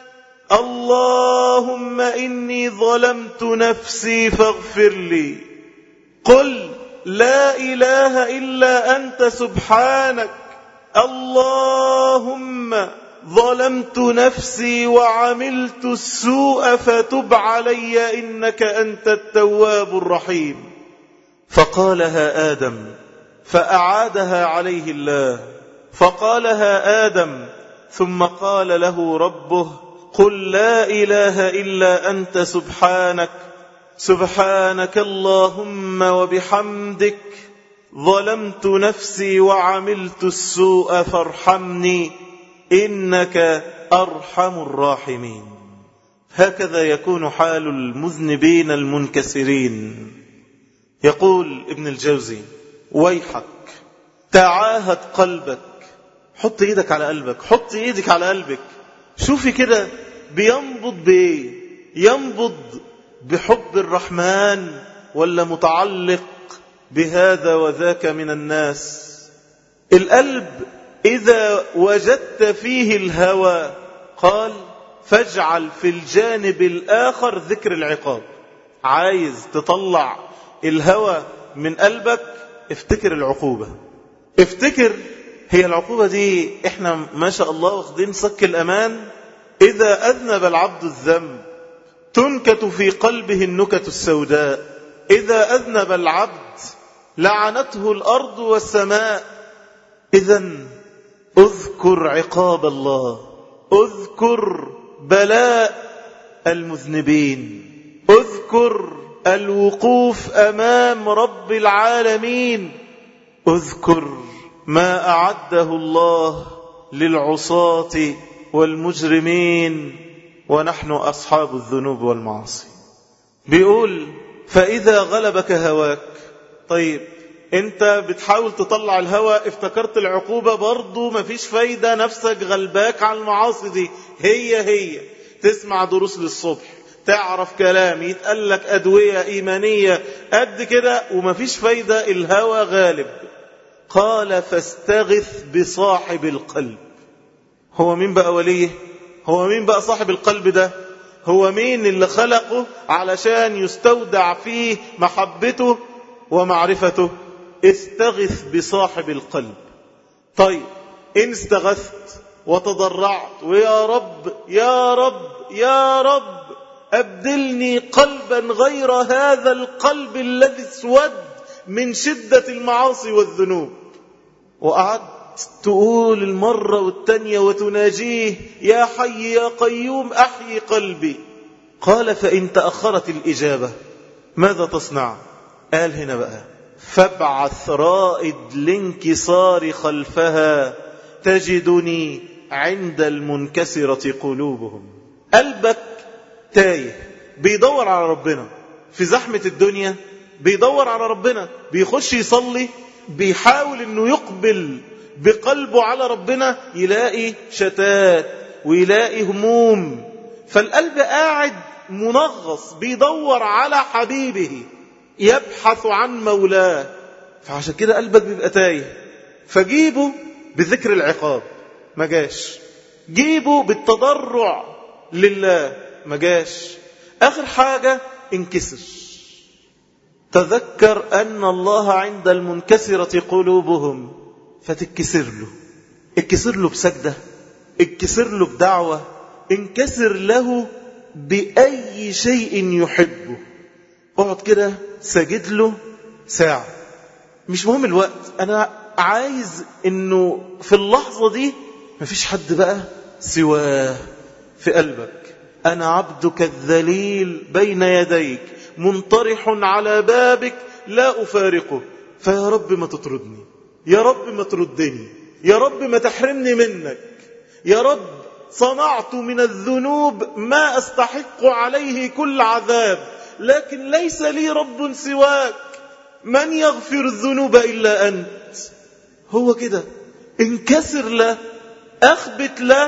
اللهم إني ظلمت نفسي فاغفر لي. قل لا إله إلا أنت سبحانك اللهم ظلمت نفسي وعملت السوء فتب علي إنك أنت التواب الرحيم. فقالها آدم فأعادها عليه الله، فقالها آدم ثم قال له ربه قل لا إله إلا أنت سبحانك سبحانك اللهم وبحمدك ظلمت نفسي وعملت السوء فارحمني إنك أرحم الراحمين. هكذا يكون حال المذنبين المنكسرين. يقول ابن الجوزي ويحك تعاهد قلبك. حط ايدك على قلبك، حط ايدك على قلبك، شوفي كده بينبض بايه؟ ينبض بحب الرحمن ولا متعلق بهذا وذاك من الناس؟ القلب إذا وجدت فيه الهوى قال فاجعل في الجانب الآخر ذكر العقاب. عايز تطلع الهوى من قلبك، افتكر العقوبة. افتكر هي العقوبة دي احنا ما شاء الله واخدين صك الأمان. إذا أذنب العبد الذنب تنكت في قلبه النكت السوداء. إذا أذنب العبد لعنته الأرض والسماء. إذن اذكر عقاب الله، اذكر بلاء المذنبين، اذكر الوقوف أمام رب العالمين، اذكر ما أعده الله للعصاة والمجرمين ونحن أصحاب الذنوب والمعاصي. بيقول فإذا غلبك هواك. طيب انت بتحاول تطلع الهوى، افتكرت العقوبة برضو مفيش فايدة، نفسك غلباك على المعاصي دي. هي هي تسمع دروس للصبح، تعرف كلام، يتقلك أدوية إيمانية قد كده ومفيش فايدة، الهوى غالب. قال فاستغث بصاحب القلب. هو مين بقى وليه؟ هو مين بقى صاحب القلب ده؟ هو مين اللي خلقه علشان يستودع فيه محبته ومعرفته؟ استغث بصاحب القلب. طيب إن استغثت وتضرعت ويا رب يا رب يا رب أبدلني قلبا غير هذا القلب الذي اسود من شدة المعاصي والذنوب، وقعدت تقول المرة والتانية وتناجيه يا حي يا قيوم أحيي قلبي. قال فإن تأخرت الإجابة ماذا تصنع؟ قال هنا بقى فابعث رائد الانكسار خلفها تجدني عند المنكسرة قلوبهم. قلبك تايه بيدور على ربنا في زحمة الدنيا، بيدور على ربنا، بيخش يصلي، بيحاول انه يقبل بقلبه على ربنا، يلاقي شتات ويلاقي هموم. فالقلب قاعد منغص بيدور على حبيبه، يبحث عن مولاه. فعشان كده قلبك بيبقى تايه. فجيبه بذكر العقاب ما جاش، جيبه بالتضرع لله ما جاش. آخر حاجة انكسر. تذكر أن الله عند المنكسرة قلوبهم، فتتكسر له. انكسر له بسجدة، انكسر له بدعوة، انكسر له بأي شيء يحبه. اقعد كده سجد له ساعة، مش مهم الوقت. أنا عايز أنه في اللحظة دي مفيش حد بقى سواه في قلبك. أنا عبدك الذليل بين يديك منطرح على بابك لا أفارقه. فيا رب ما تطردني، يا رب ما تردني، يا رب ما تحرمني منك، يا رب صنعت من الذنوب ما أستحق عليه كل عذاب، لكن ليس لي رب سواك، من يغفر الذنوب إلا أنت. هو كده انكسر له، أخبت له،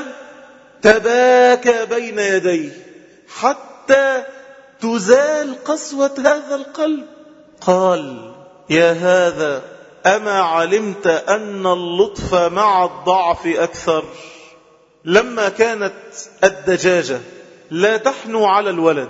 تباكى بين يديه حتى تزال قسوة هذا القلب. قال يا هذا أما علمت أن اللطف مع الضعف أكثر؟ لما كانت الدجاجة لا تحنو على الولد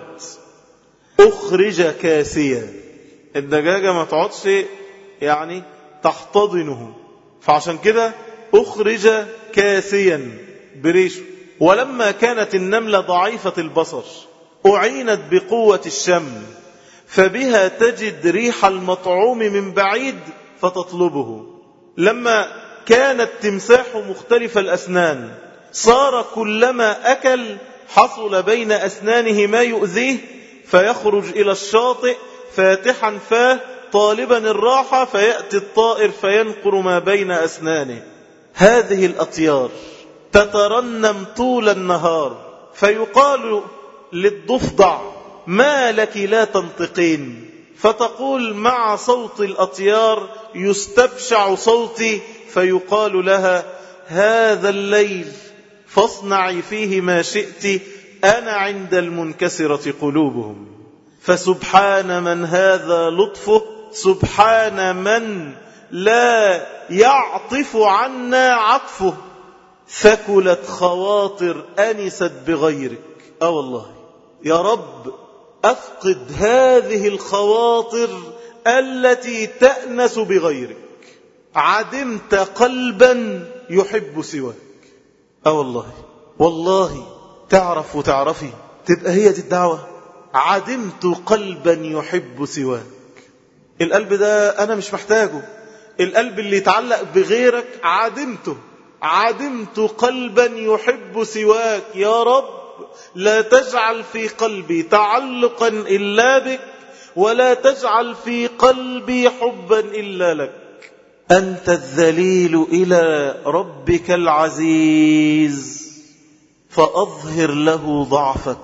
أخرج كاسيا. الدجاجة ما تقعدش يعني تحتضنه، فعشان كده أخرج كاسيا بريشه. ولما كانت النملة ضعيفة البصر أعينت بقوة الشم، فبها تجد ريح المطعوم من بعيد فتطلبه. لما كان التمساح مختلف الأسنان صار كلما أكل حصل بين أسنانه ما يؤذيه، فيخرج إلى الشاطئ فاتحا فاه طالبا الراحة، فيأتي الطائر فينقر ما بين أسنانه. هذه الأطيار تترنم طول النهار، فيقال للضفدع ما لك لا تنطقين؟ فتقول مع صوت الأطيار يستبشع صوتي، فيقال لها هذا الليل فاصنعي فيه ما شئت، أنا عند المنكسرة قلوبهم. فسبحان من هذا لطفه، سبحان من لا يعطف عنا عطفه، ثكلت خواطر أنست بغيرك. آه والله يا رب أفقد هذه الخواطر التي تأنس بغيرك. عدمت قلبا يحب سواك. آه والله والله تعرف وتعرفي تبقى هي دي الدعوة. عدمت قلبا يحب سواك. القلب ده أنا مش محتاجه. القلب اللي يتعلق بغيرك عدمته. عدمت قلبا يحب سواك. يا رب لا تجعل في قلبي تعلقا إلا بك، ولا تجعل في قلبي حبا إلا لك. أنت الذليل إلى ربك العزيز، فأظهر له ضعفك.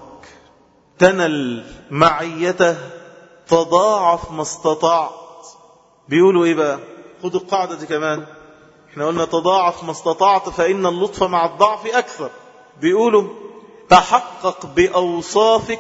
تنل معيته، تضاعف ما استطعت. بيقولوا إيه بقى؟ خدوا القاعدة دي كمان. احنا قلنا تضاعف ما استطعت فإن اللطف مع الضعف أكثر. بيقولوا تحقق بأوصافك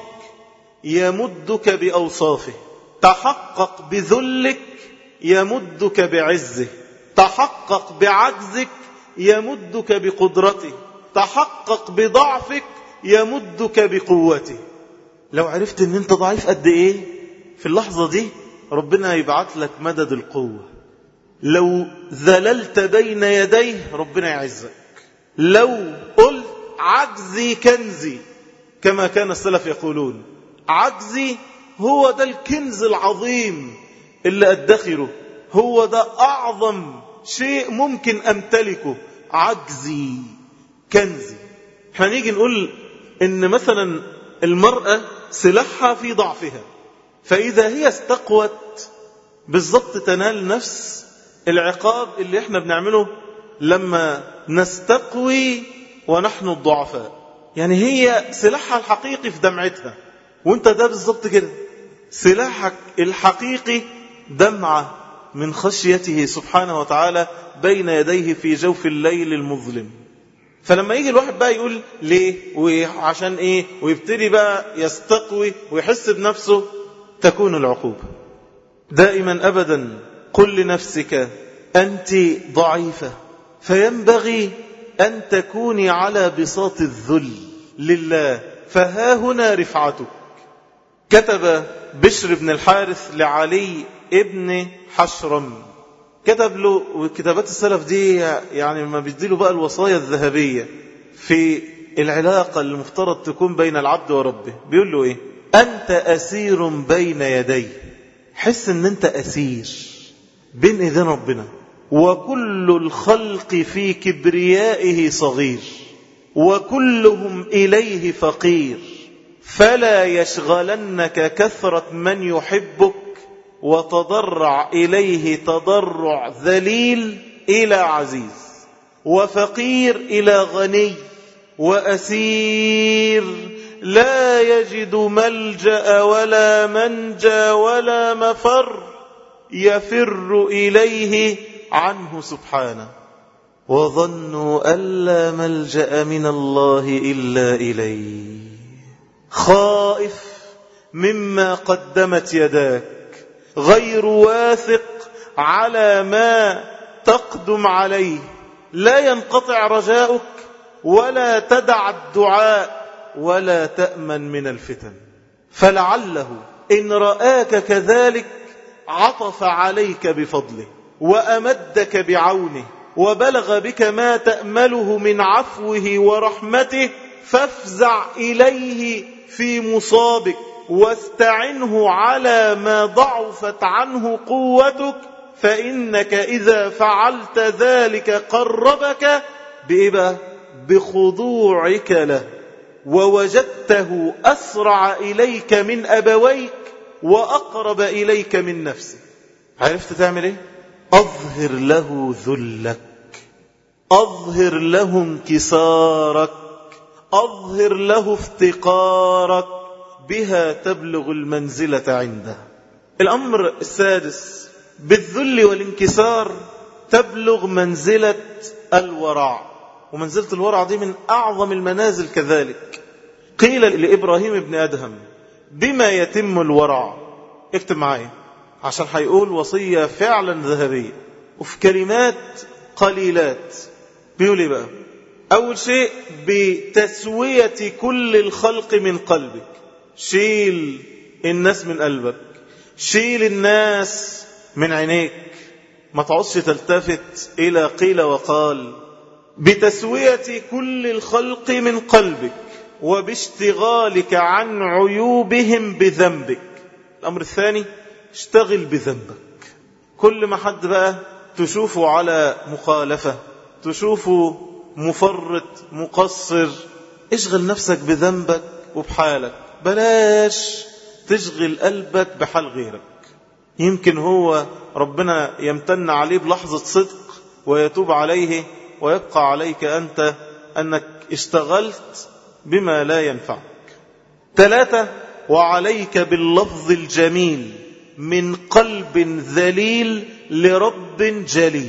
يمدك بأوصافه، تحقق بذلك يمدك بعزه، تحقق بعجزك يمدك بقدرته، تحقق بضعفك يمدك بقوته. لو عرفت ان انت ضعيف قد ايه في اللحظة دي، ربنا يبعث لك مدد القوة. لو ذللت بين يديه ربنا يعزك. لو قلت عجزي كنزي، كما كان السلف يقولون عجزي هو ده الكنز العظيم اللي أدخره، هو ده أعظم شيء ممكن أمتلكه. عجزي كنزي. احنا نيجي نقول إن مثلا المرأة سلاحها في ضعفها، فإذا هي استقوت بالضبط تنال نفس العقاب اللي احنا بنعمله لما نستقوي ونحن الضعفاء. يعني هي سلاحها الحقيقي في دمعتها، وانت ده بالضبط كده. سلاحك الحقيقي دمعة من خشيته سبحانه وتعالى بين يديه في جوف الليل المظلم. فلما يجي الواحد بقى يقول ليه وعشان ايه ويبتدي بقى يستقوي ويحس بنفسه، تكون العقوبة. دائما أبدا قل لنفسك أنت ضعيفة، فينبغي أن تكوني على بساط الذل لله، فها هنا رفعتك. كتب بشر بن الحارث لعلي ابن حشرم، كتب له، وكتابات السلف دي يعني ما بيديله بقى الوصايا الذهبية في العلاقة المفترض تكون بين العبد وربه. بيقول له ايه؟ أنت أسير بين يدي. حس ان انت أسير بين ايدين ربنا، وكل الخلق في كبريائه صغير، وكلهم إليه فقير، فلا يشغلنك كثرة من يحبك، وتضرع إليه تضرع ذليل إلى عزيز، وفقير إلى غني، وأسير لا يجد ملجأ ولا منجى ولا مفر، يفر إليه عنه سبحانه، وظنوا أن لا ملجأ من الله إلا إليه. خائف مما قدمت يداك، غير واثق على ما تقدم عليه، لا ينقطع رجاؤك ولا تدع الدعاء ولا تأمن من الفتن. فلعله إن رآك كذلك عطف عليك بفضله وأمدك بعونه وبلغ بك ما تأمله من عفوه ورحمته، فافزع إليه في مصابك واستعنه على ما ضعفت عنه قوتك، فإنك إذا فعلت ذلك قربك بإبا بخضوعك له، ووجدته أسرع إليك من أبويك وأقرب إليك من نفسك. عرفت تعمل إيه؟ أظهر له ذلك، أظهر له انكسارك، أظهر له افتقارك، بها تبلغ المنزلة عنده. الأمر السادس، بالذل والانكسار تبلغ منزلة الورع، ومنزلة الورع دي من أعظم المنازل كذلك. قيل لإبراهيم بن أدهم بما يتم الورع؟ اكتب معايا عشان هيقول وصية فعلا ذهبية. وفي كلمات قليلات. بيقول ايه بقى؟ أول شيء بتسوية كل الخلق من قلبك. شيل الناس من قلبك، شيل الناس من عينيك، ما تعصش تلتفت إلى قيل وقال. بتسوية كل الخلق من قلبك وباشتغالك عن عيوبهم بذنبك. الأمر الثاني، اشتغل بذنبك. كل ما حد بقى تشوفه على مخالفة، تشوفه مفرط مقصر، اشغل نفسك بذنبك وبحالك، بلاش تشغل قلبك بحال غيرك. يمكن هو ربنا يمتن عليه بلحظة صدق ويتوب عليه، ويبقى عليك أنت أنك اشتغلت بما لا ينفعك. ثلاثة، وعليك باللفظ الجميل من قلب ذليل لرب جليل.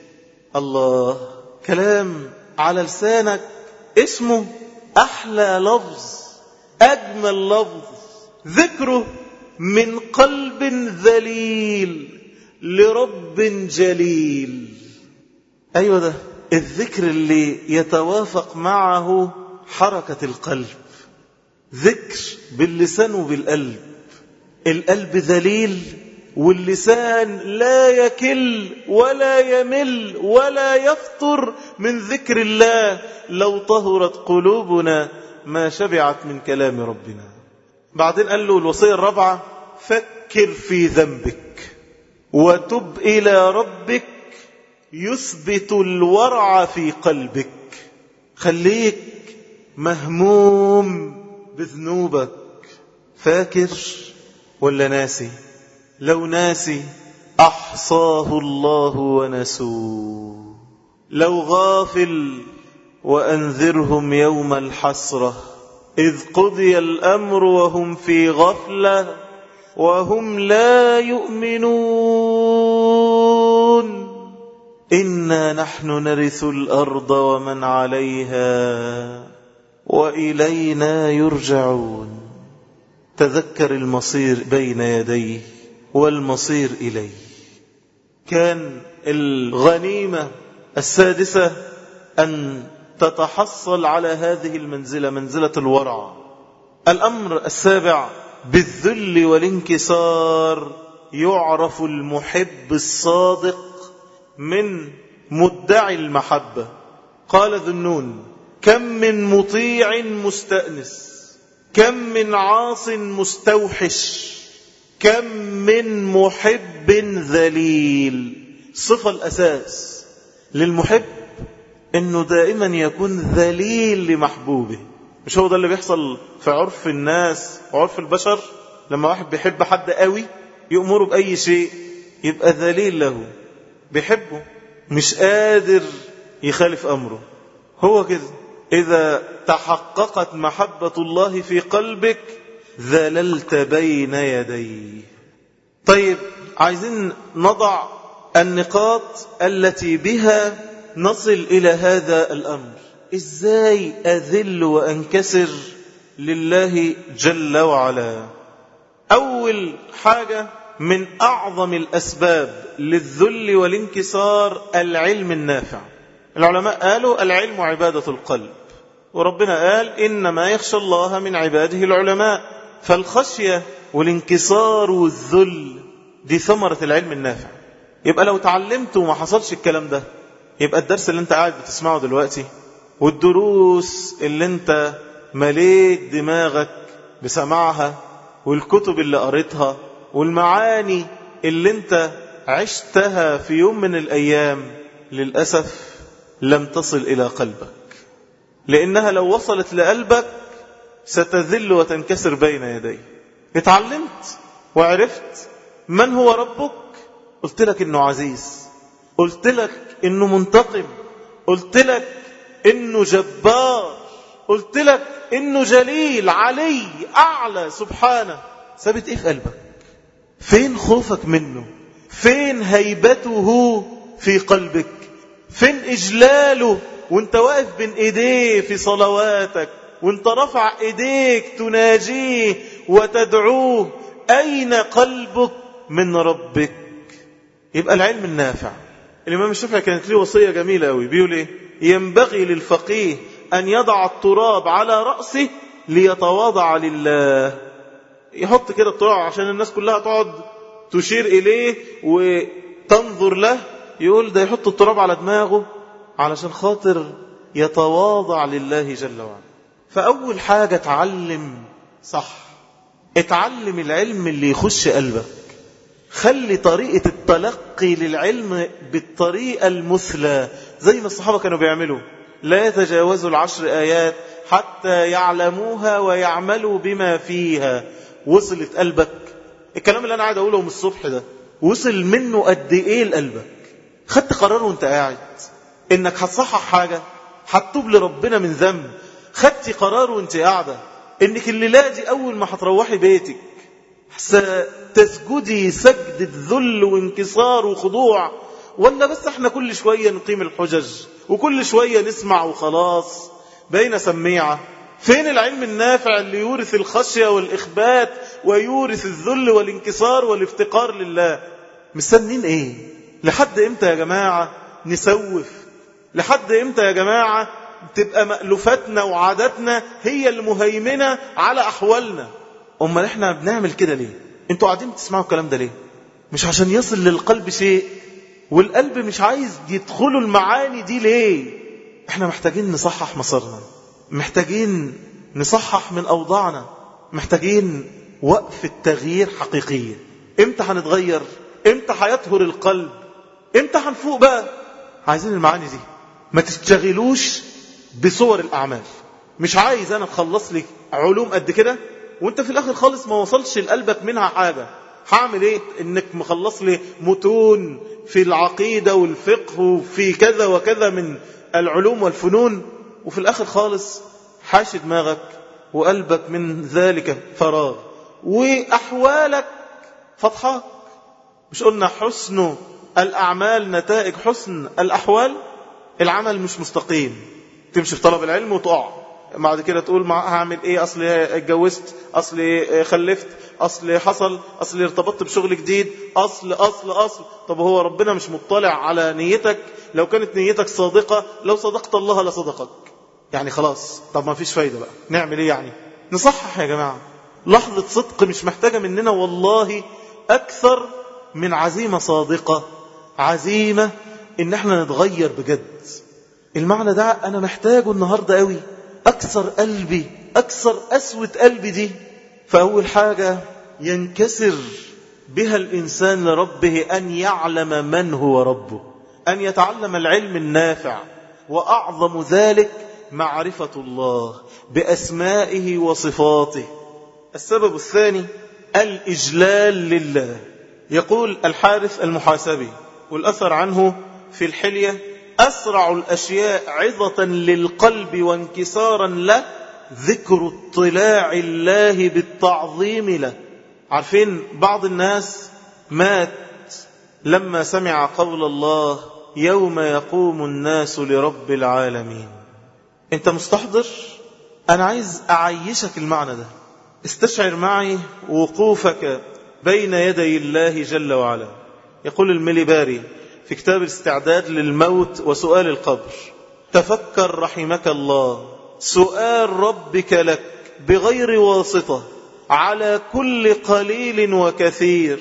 الله، كلام على لسانك اسمه أحلى لفظ، أجمل لفظ، ذكره من قلب ذليل لرب جليل. أيوة، ده الذكر اللي يتوافق معه حركة القلب، ذكر باللسان وبالقلب. القلب ذليل واللسان لا يكل ولا يمل ولا يفطر من ذكر الله. لو طهرت قلوبنا ما شبعت من كلام ربنا. بعدين قال له الوصية الرابعة، فكر في ذنبك وتب إلى ربك يثبت الورع في قلبك. خليك مهموم بذنوبك. فاكر ولا ناسي؟ لو ناسي أحصاه الله ونسوه. لو غافل وأنذرهم يوم الحسرة إذ قضي الأمر وهم في غفلة وهم لا يؤمنون. إنا نحن نرث الأرض ومن عليها وإلينا يرجعون. تذكر المصير بين يديه والمصير إليه. كان الغنيمة السادسة أن تتحصل على هذه المنزلة، منزلة الورع. الأمر السابع، بالذل والانكسار يعرف المحب الصادق من مدعي المحبة. قال ذنون: كم من مطيع مستأنس، كم من عاص مستوحش، كم من محب ذليل. صفة الأساس للمحب إنه دائما يكون ذليل لمحبوبه. مش هو ده اللي بيحصل في عرف الناس وعرف البشر؟ لما واحد بيحب حد قوي يأمره بأي شيء يبقى ذليل له، بيحبه مش قادر يخالف أمره. هو كده، إذا تحققت محبة الله في قلبك ذللت بين يديه. طيب، عايزين نضع النقاط التي بها نصل إلى هذا الأمر. إزاي أذل وأنكسر لله جل وعلا؟ أول حاجة من أعظم الأسباب للذل والانكسار العلم النافع. العلماء قالوا العلم عبادة القلب، وربنا قال إنما يخشى الله من عباده العلماء. فالخشية والانكسار والذل دي ثمرة العلم النافع. يبقى لو تعلمت وما حصلش الكلام ده، يبقى الدرس اللي انت قاعد بتسمعه دلوقتي والدروس اللي انت مليت دماغك بسماعها والكتب اللي قريتها والمعاني اللي انت عشتها في يوم من الأيام للأسف لم تصل إلى قلبك، لأنها لو وصلت لقلبك ستذل وتنكسر بين يديه. اتعلمت وعرفت من هو ربك، قلت لك إنه عزيز، قلت لك إنه منتقم، قلت لك إنه جبار، قلت لك إنه جليل علي أعلى سبحانه. ثابت إيه في قلبك؟ فين خوفك منه؟ فين هيبته في قلبك؟ فين إجلاله وانت واقف بين إيديه في صلواتك، وانت رفع إيديك تناجيه وتدعوه؟ أين قلبك من ربك؟ يبقى العلم النافع الإمام الشافعي كانت له وصية جميلة قوي، بيقول إيه؟ ينبغي للفقيه أن يضع التراب على رأسه ليتواضع لله. يحط كده التراب عشان الناس كلها تقعد تشير إليه وتنظر له، يقول ده يحط التراب على دماغه علشان خاطر يتواضع لله جل وعلا. فأول حاجة اتعلم صح، اتعلم العلم اللي يخش قلبك. خلي طريقة التلقي للعلم بالطريقة المثلى زي ما الصحابة كانوا بيعملوا، لا يتجاوزوا العشر آيات حتى يعلموها ويعملوا بما فيها. وصلت قلبك الكلام اللي أنا قاعد أقوله من الصبح ده؟ وصل منه قد إيه لقلبك؟ خدت قرار وانت قاعد إنك هتصحح حاجة، هتتوب لربنا من ذنب؟ خدت قرار وانت قاعدة إنك الليلة دي أول ما هتروحي بيتك ستسجدي سجدة ذل وانكسار وخضوع؟ ولا بس احنا كل شوية نقيم الحجج وكل شوية نسمع وخلاص بين سميعة؟ فين العلم النافع اللي يورث الخشية والإخبات ويورث الذل والانكسار والافتقار لله؟ مستنين ايه؟ لحد امتى يا جماعة نسوف؟ لحد امتى يا جماعة تبقى مألوفاتنا وعاداتنا هي المهيمنة على أحوالنا؟ أمال احنا بنعمل كده ليه؟ انتوا قاعدين بتسمعوا الكلام ده ليه؟ مش عشان يصل للقلب شيء والقلب مش عايز يدخلوا المعاني دي ليه؟ احنا محتاجين نصحح مسارنا، محتاجين نصحح من أوضاعنا، محتاجين وقف التغيير حقيقية. امتى هنتغير؟ امتى هيطهر القلب؟ امتى هنفوق بقى؟ عايزين المعاني دي. ما تشتغلوش بصور الأعمال. مش عايز أنا أخلص لك علوم قد كده وانت في الآخر خالص ما وصلش لقلبك منها حاجة. هعمل ايه انك مخلص لي متون في العقيدة والفقه وفي كذا وكذا من العلوم والفنون وفي الآخر خالص حاش دماغك وقلبك من ذلك فراغ وأحوالك فضحاك؟ مش قلنا حسن الأعمال نتائج حسن الأحوال؟ العمل مش مستقيم، تمشي في طلب العلم وتقع بعد كده تقول ما هعمل ايه، اصل اتجوزت، اصل خلفت، اصل حصل، اصل ارتبطت بشغل جديد، اصل اصل اصل. طب هو ربنا مش مطلع على نيتك؟ لو كانت نيتك صادقة، لو صدقت الله لصدقك. يعني خلاص، طب ما فيش فايدة بقى، نعمل ايه يعني؟ نصحح يا جماعة. لحظة صدق مش محتاجة مننا والله أكثر من عزيمة صادقة، عزيمة إن احنا نتغير بجد. المعنى ده أنا محتاجه النهاردة قوي، أكثر قلبي، أكثر أسوة قلبي دي. فأول حاجة ينكسر بها الإنسان لربه أن يعلم من هو ربه، أن يتعلم العلم النافع، وأعظم ذلك معرفة الله بأسمائه وصفاته. السبب الثاني الإجلال لله. يقول الحارث المحاسبي والأثر عنه في الحلية: أسرع الأشياء عظة للقلب وانكسارا له ذكر اطلاع الله بالتعظيم له. عارفين بعض الناس مات لما سمع قول الله يوم يقوم الناس لرب العالمين. انت مستحضر؟ أنا عايز أعيشك المعنى ده. استشعر معي وقوفك بين يدي الله جل وعلا. يقول المليباري في كتاب الاستعداد للموت وسؤال القبر: تفكر رحمك الله سؤال ربك لك بغير واسطة على كل قليل وكثير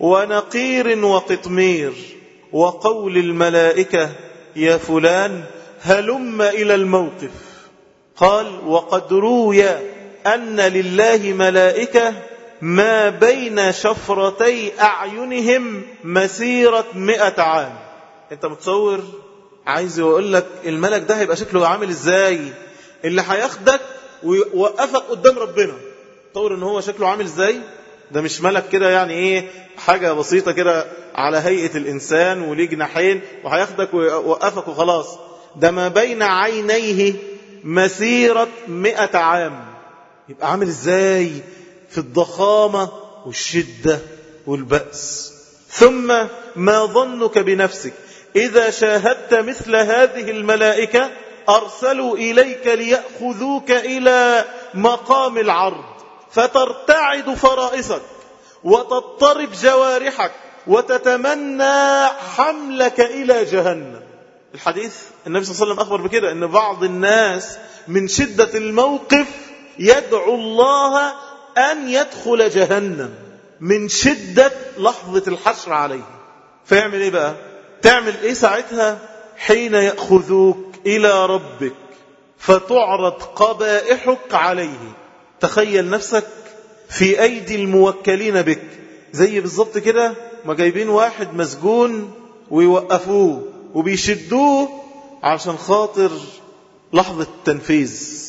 ونقير وقطمير، وقول الملائكة يا فلان هلم إلى الموقف. قال: وقد روي أن لله ملائكة ما بين شفرتي أعينهم مسيرة مئة عام. انت متصور؟ عايز يقول لك الملك ده هيبقى شكله عامل ازاي اللي هياخدك ويوقفك قدام ربنا. تصور ان هو شكله عامل ازاي؟ ده مش ملك كده يعني ايه حاجة بسيطة كده على هيئة الإنسان وليه جناحين وهياخدك ويوقفك وخلاص. ده ما بين عينيه مسيرة مئة عام. يبقى عامل ازاي في الضخامة والشدة والبأس. ثم ما ظنك بنفسك إذا شاهدت مثل هذه الملائكة أرسلوا إليك ليأخذوك إلى مقام العرض فترتعد فرائسك وتضطرب جوارحك وتتمنى حملك إلى جهنم. الحديث النبي صلى الله عليه وسلم أخبر بكده، أن بعض الناس من شدة الموقف يدعو الله أن يدخل جهنم من شدة لحظة الحشر عليه. فيعمل إيه بقى؟ تعمل إيه ساعتها؟ حين يأخذوك إلى ربك فتعرض قبائحك عليه. تخيل نفسك في أيدي الموكلين بك، زي بالضبط كده ما جايبين واحد مسجون ويوقفوه وبيشدوه عشان خاطر لحظة التنفيذ.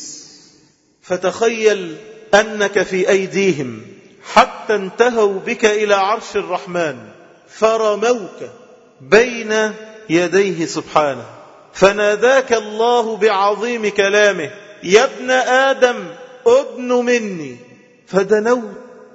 فتخيل أنك في أيديهم حتى انتهوا بك إلى عرش الرحمن فرموك بين يديه سبحانه، فناداك الله بعظيم كلامه: يا ابن آدم أدن مني، فدنوت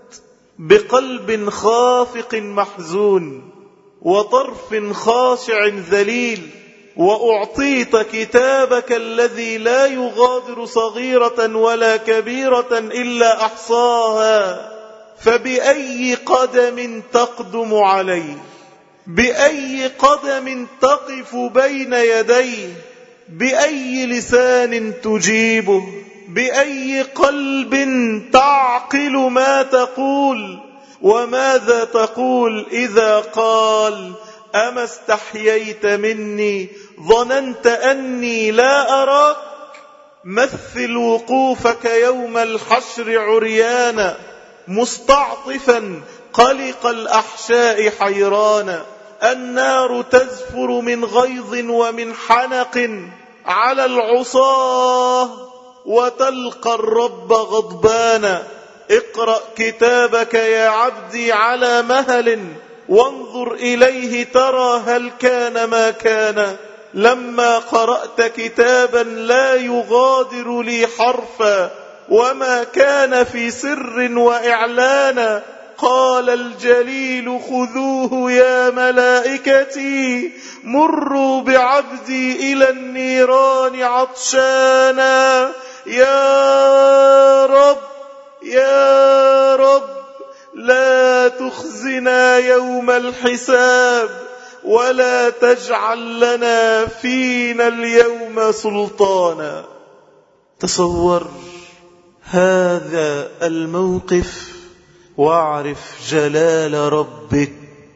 بقلب خافق محزون وطرف خاشع ذليل، وأعطيت كتابك الذي لا يغادر صغيرة ولا كبيرة إلا أحصاها، فبأي قدم تقدم عليه؟ بأي قدم تقف بين يديه؟ بأي لسان تجيبه؟ بأي قلب تعقل ما تقول؟ وماذا تقول إذا قال: أما استحييت مني ظننت أني لا أراك؟ مثل وقوفك يوم الحشر عريانا مستعطفا قلق الأحشاء حيرانا، النار تزفر من غيظ ومن حنق على العصاة وتلقى الرب غضبانا. اقرأ كتابك يا عبدي على مهل وانظر إليه ترى هل كان ما كان. لما قرأت كتابا لا يغادر لي حرفا وما كان في سر وإعلانا، قال الجليل: خذوه يا ملائكتي مروا بعبدي إلى النيران عطشانا. يا رب يا رب لا تخزنا يوم الحساب ولا تجعل لنا فينا اليوم سلطانا. تصور هذا الموقف واعرف جلال ربك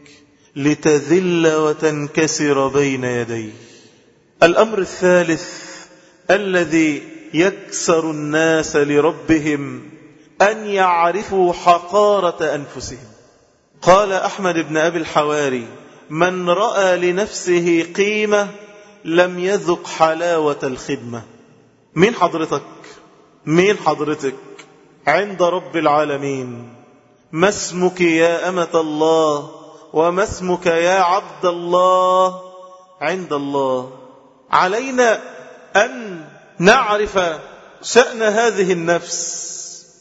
لتذل وتنكسر بين يديه. الأمر الثالث الذي يكسر الناس لربهم أن يعرفوا حقارة أنفسهم. قال أحمد بن أبي الحواري: من رأى لنفسه قيمة لم يذق حلاوة الخدمة. مين حضرتك؟ مين حضرتك عند رب العالمين؟ ما اسمك يا أمة الله؟ وما اسمك يا عبد الله عند الله؟ علينا أن نعرف شأن هذه النفس،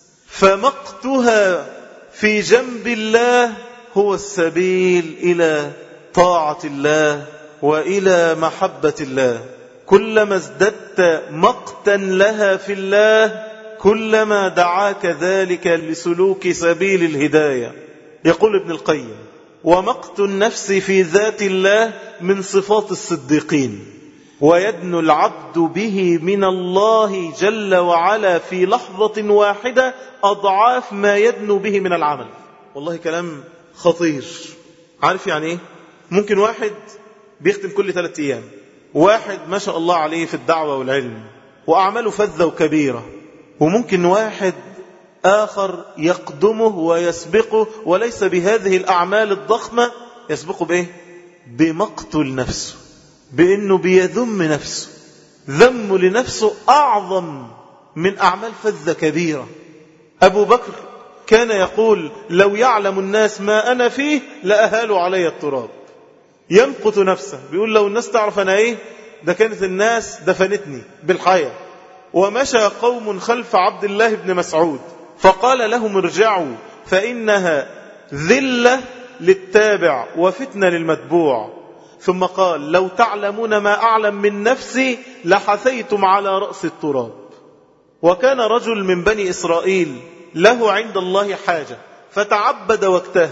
فمقتها في جنب الله هو السبيل إلى طاعة الله وإلى محبة الله. كلما ازددت مقتا لها في الله كلما دعاك ذلك لسلوك سبيل الهداية. يقول ابن القيم: ومقت النفس في ذات الله من صفات الصديقين، ويدنو العبد به من الله جل وعلا في لحظة واحدة أضعاف ما يدنو به من العمل. والله كلام خطير. عارف يعني ايه؟ ممكن واحد بيختم كل ثلاثة أيام، واحد ما شاء الله عليه في الدعوة والعلم وأعماله فذة وكبيرة، وممكن واحد آخر يقدمه ويسبقه وليس بهذه الأعمال الضخمة، يسبقه بإيه؟ بمقتل نفسه، بأنه بيذم نفسه. ذم لنفسه أعظم من أعمال فذة كبيرة. أبو بكر كان يقول: لو يعلم الناس ما أنا فيه لأهالوا علي التراب. يمقت نفسه، بيقول لو الناس تعرف أنا إيه، ده كانت الناس دفنتني بالحياة. ومشى قوم خلف عبد الله بن مسعود فقال لهم: ارجعوا فإنها ذلة للتابع وفتنة للمتبوع. ثم قال: لو تعلمون ما أعلم من نفسي لحثيتم على رأس التراب. وكان رجل من بني إسرائيل له عند الله حاجة فتعبد واجتهد،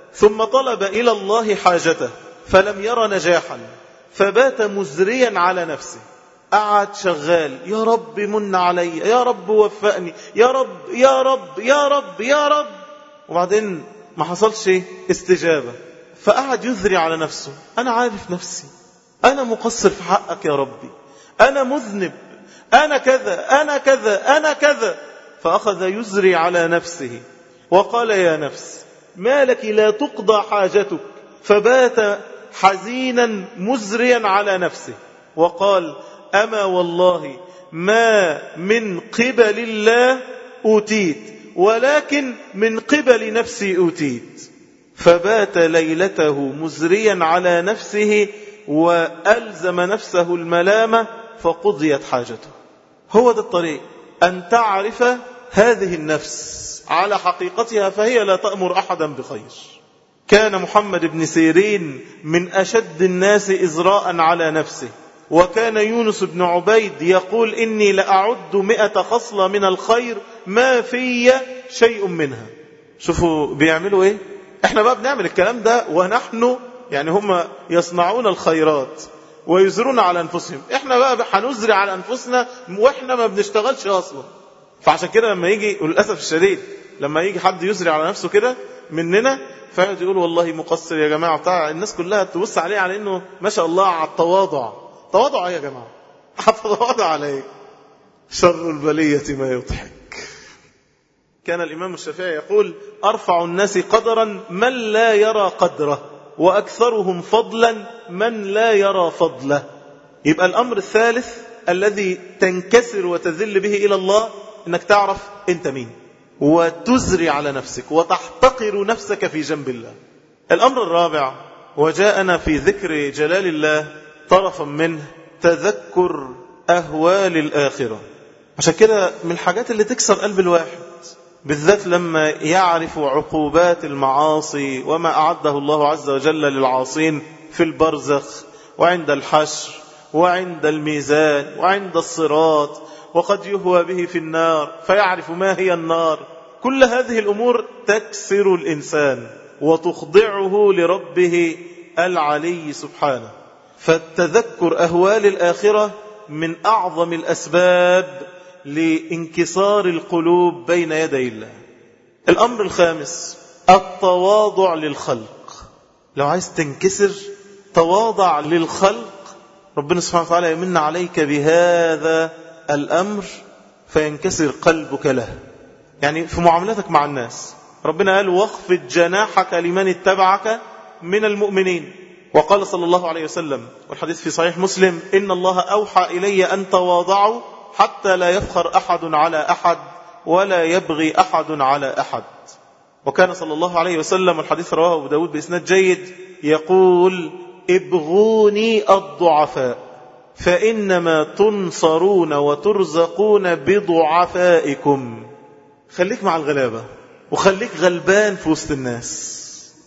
ثم طلب إلى الله حاجته فلم ير نجاحا فبات مزريا على نفسه. قعد شغال، يا رب من علي، يا رب وفقني، يا رب يا رب يا رب يا رب، وبعدين ما حصلش استجابة. فقعد يذري على نفسه، أنا عارف نفسي، أنا مقصر في حقك يا ربي، أنا مذنب، أنا كذا أنا كذا أنا كذا. فأخذ يزري على نفسه وقال يا نفس ما لك لا تقضى حاجتك، فبات حزينا مزريا على نفسه وقال أما والله ما من قبل الله أوتيت ولكن من قبل نفسي أوتيت. فبات ليلته مزريا على نفسه وألزم نفسه الملامة فقضيت حاجته. هو ده الطريق، أن تعرف هذه النفس على حقيقتها فهي لا تأمر أحدا بخير. كان محمد بن سيرين من أشد الناس إزراء على نفسه، وكان يونس بن عبيد يقول إني لأعد مئة خصلة من الخير ما في شيء منها. شوفوا بيعملوا إيه؟ إحنا بقى بنعمل الكلام ده ونحن يعني هم يصنعون الخيرات ويزرون على أنفسهم، إحنا بقى هنزري على أنفسنا وإحنا ما بنشتغلش أصلا. فعشان كده لما يجي للأسف الشديد لما يجي حد يزري على نفسه كده مننا فيقعد يقول والله مقصر يا جماعة بتاع، الناس كلها تبص عليه على إنه ما شاء الله على التواضع. تواضع ايه يا جماعة؟ هتواضع عليه؟ شر البلية ما يضحك. كان الإمام الشافعي يقول أرفع الناس قدرا من لا يرى قدره وأكثرهم فضلا من لا يرى فضله. يبقى الأمر الثالث الذي تنكسر وتذل به إلى الله أنك تعرف أنت مين وتزري على نفسك وتحتقر نفسك في جنب الله. الأمر الرابع وجاءنا في ذكر جلال الله طرفا منه تذكر أهوال الآخرة. عشان كده من الحاجات اللي تكسر قلب الواحد بالذات لما يعرف عقوبات المعاصي وما أعده الله عز وجل للعاصين في البرزخ وعند الحشر وعند الميزان وعند الصراط، وقد يهوى به في النار فيعرف ما هي النار. كل هذه الأمور تكسر الإنسان وتخضعه لربه العلي سبحانه. فالتذكر أهوال الآخرة من أعظم الأسباب لانكسار القلوب بين يدي الله. الأمر الخامس التواضع للخلق. لو عايز تنكسر تواضع للخلق، ربنا سبحانه وتعالى يمن عليك بهذا الأمر فينكسر قلبك له. يعني في معاملتك مع الناس ربنا قال واخفض جناحك لمن اتبعك من المؤمنين. وقال صلى الله عليه وسلم والحديث في صحيح مسلم إن الله أوحى إلي أن تواضعوا حتى لا يفخر أحد على أحد ولا يبغي أحد على أحد. وكان صلى الله عليه وسلم والحديث رواه أبو داود بإسناد جيد يقول ابغوني الضعفاء فإنما تنصرون وترزقون بضعفائكم. خليك مع الغلابة وخليك غلبان في وسط الناس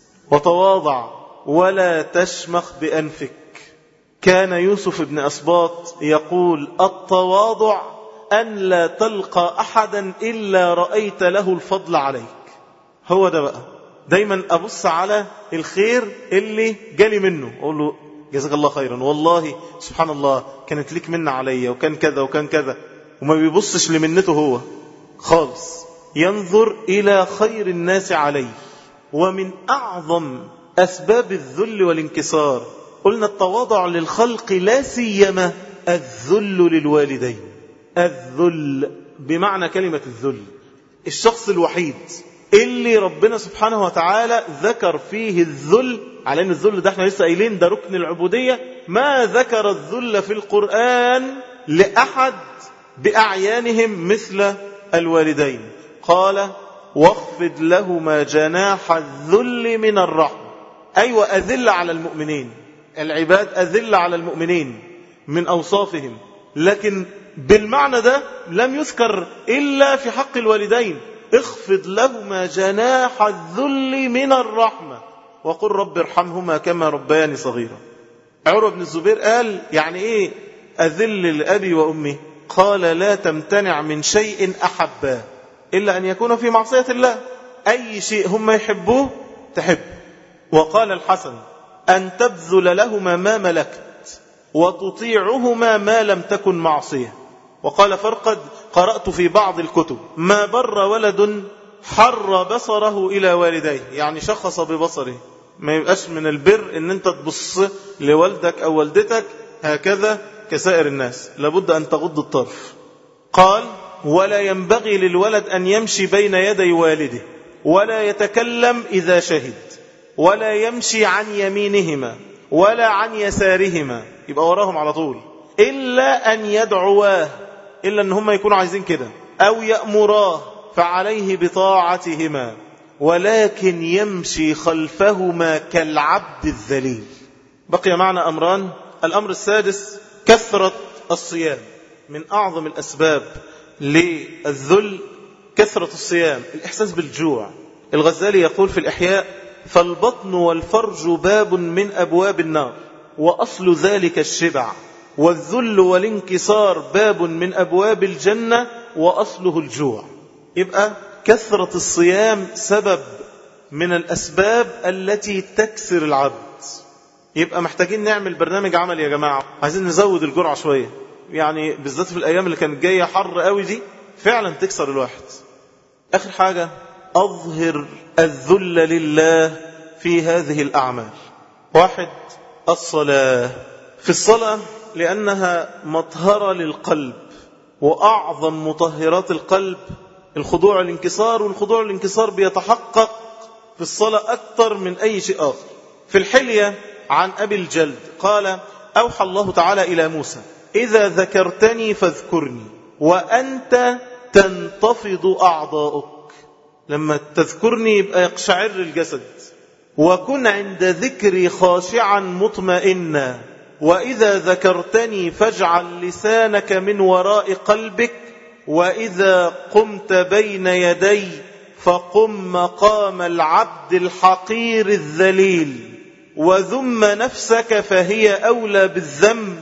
وتواضع ولا تشمخ بأنفك. كان يوسف بن أسباط يقول التواضع أن لا تلقى أحدا إلا رأيت له الفضل عليك. هو ده بقى دايما أبص على الخير اللي جالي منه أقول له جزاك الله خيرا، والله سبحان الله كانت ليك منة عليا وكان كذا وكان كذا، وما بيبصش لمنته هو خالص، ينظر إلى خير الناس عليه. ومن أعظم أسباب الذل والانكسار قلنا التواضع للخلق، لا سيما الذل للوالدين. الذل بمعنى كلمة الذل، الشخص الوحيد اللي ربنا سبحانه وتعالى ذكر فيه الذل، على ان الذل ده احنا لسه قايلين ده ركن العبودية، ما ذكر الذل في القرآن لأحد بأعيانهم مثل الوالدين. قال واخفض لهما جناح الذل من الرحمة. أيوة أذل على المؤمنين، العباد أذل على المؤمنين من أوصافهم، لكن بالمعنى ده لم يذكر إلا في حق الوالدين. اخفض لهما جناح الذل من الرحمة وقل رب ارحمهما كما ربياني صغيرا. عروة بن الزبير قال يعني ايه أذل لأبي وأمي؟ قال لا تمتنع من شيء أحباه إلا أن يكون في معصية الله. أي شيء هم يحبوه تحب، وقال الحسن أن تبذل لهما ما ملكت وتطيعهما ما لم تكن معصية. وقال فرقد قرأت في بعض الكتب ما بر ولد حر بصره إلى والديه، يعني شخص ببصره. ما يبقاش من البر ان انت تبص لوالدك او والدتك هكذا كسائر الناس، لابد ان تغض الطرف. قال ولا ينبغي للولد ان يمشي بين يدي والده، ولا يتكلم اذا شهد، ولا يمشي عن يمينهما ولا عن يسارهما، يبقى وراهم على طول، الا ان يدعواه، الا ان هم يكونوا عايزين كده، او يأمراه فعليه بطاعتهما، ولكن يمشي خلفهما كالعبد الذليل. بقي معنا أمران. الأمر السادس كثرة الصيام. من أعظم الأسباب للذل كثرة الصيام، الإحساس بالجوع. الغزالي يقول في الإحياء فالبطن والفرج باب من أبواب النار، وأصل ذلك الشبع، والذل والانكسار باب من أبواب الجنة، وأصله الجوع. يبقى كثرة الصيام سبب من الأسباب التي تكسر العبد. يبقى محتاجين نعمل برنامج عمل يا جماعة، عايزين نزود الجرعة شوية، يعني بالذات في الأيام اللي كانت جاية حر قوي دي فعلا تكسر الواحد. آخر حاجة أظهر الذل لله في هذه الأعمال. واحد الصلاة. في الصلاة لأنها مطهرة للقلب، وأعظم مطهرات القلب الخضوع والانكسار، والخضوع والانكسار بيتحقق في الصلاة أكثر من أي شيء آخر. في الحلية عن أبي الجلد قال أوحى الله تعالى إلى موسى إذا ذكرتني فاذكرني وأنت تنتفض أعضاؤك. لما تذكرني يبقى يقشعر الجسد. وكن عند ذكري خاشعا مطمئنا، وإذا ذكرتني فاجعل لسانك من وراء قلبك، وإذا قمت بين يدي فقم مقام العبد الحقير الذليل، وذم نفسك فهي أولى بالذم،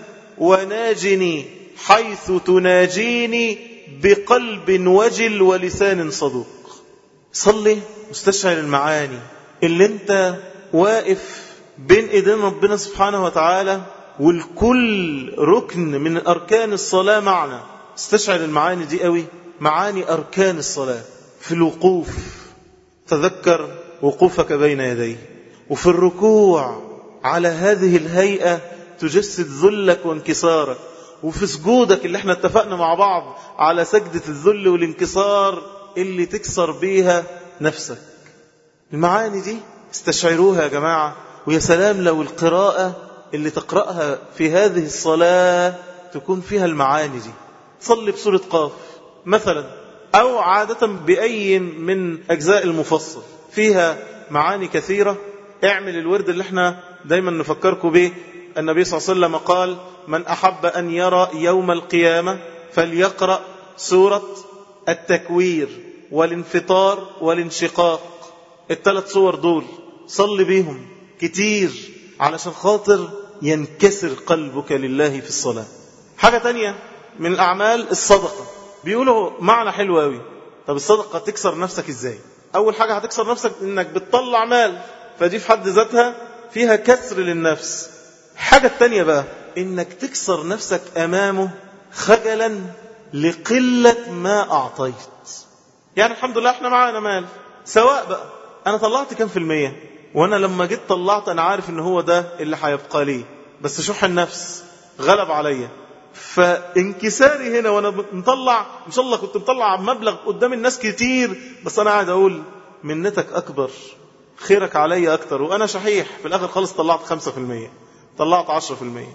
وناجني حيث تناجيني بقلب وجل ولسان صدوق. صلي مستشعر المعاني اللي انت واقف بين ايدين ربنا سبحانه وتعالى، والكل ركن من أركان الصلاة معنا. استشعر المعاني دي قوي، معاني أركان الصلاة. في الوقوف تذكر وقوفك بين يديه، وفي الركوع على هذه الهيئة تجسد ذلك وانكسارك، وفي سجودك اللي احنا اتفقنا مع بعض على سجدة الذل والانكسار اللي تكسر بيها نفسك. المعاني دي استشعروها يا جماعة. ويا سلام لو القراءة اللي تقرأها في هذه الصلاة تكون فيها المعاني دي. صلي بسورة قاف مثلا، أو عادة بأي من أجزاء المفصل فيها معاني كثيرة. اعمل الورد اللي احنا دايما نفكركم به. النبي صلى الله عليه وسلم قال من أحب أن يرى يوم القيامة فليقرأ سورة التكوير والانفطار والانشقاق. الثلاث صور دول صلي بيهم كتير علشان خاطر ينكسر قلبك لله في الصلاة. حاجة تانية من الأعمال الصدقة. بيقولوا معنى حلو قوي. طب الصدقة تكسر نفسك ازاي؟ أول حاجة هتكسر نفسك إنك بتطلع مال، فدي في حد ذاتها فيها كسر للنفس. حاجة التانية بقى إنك تكسر نفسك أمامه خجلا لقلة ما أعطيت. يعني الحمد لله احنا معانا مال، سواء بقى أنا طلعت كم في المية، وأنا لما جيت طلعت أنا عارف إن هو ده اللي هيبقى لي، بس شح النفس غلب عليا. فانكساري هنا وانا مطلع، ان شاء الله كنت مطلع مبلغ قدام الناس كتير، بس انا قاعد اقول منتك اكبر، خيرك عليا اكتر، وانا شحيح في الاخر خالص طلعت خمسة في المية، طلعت عشرة في المية.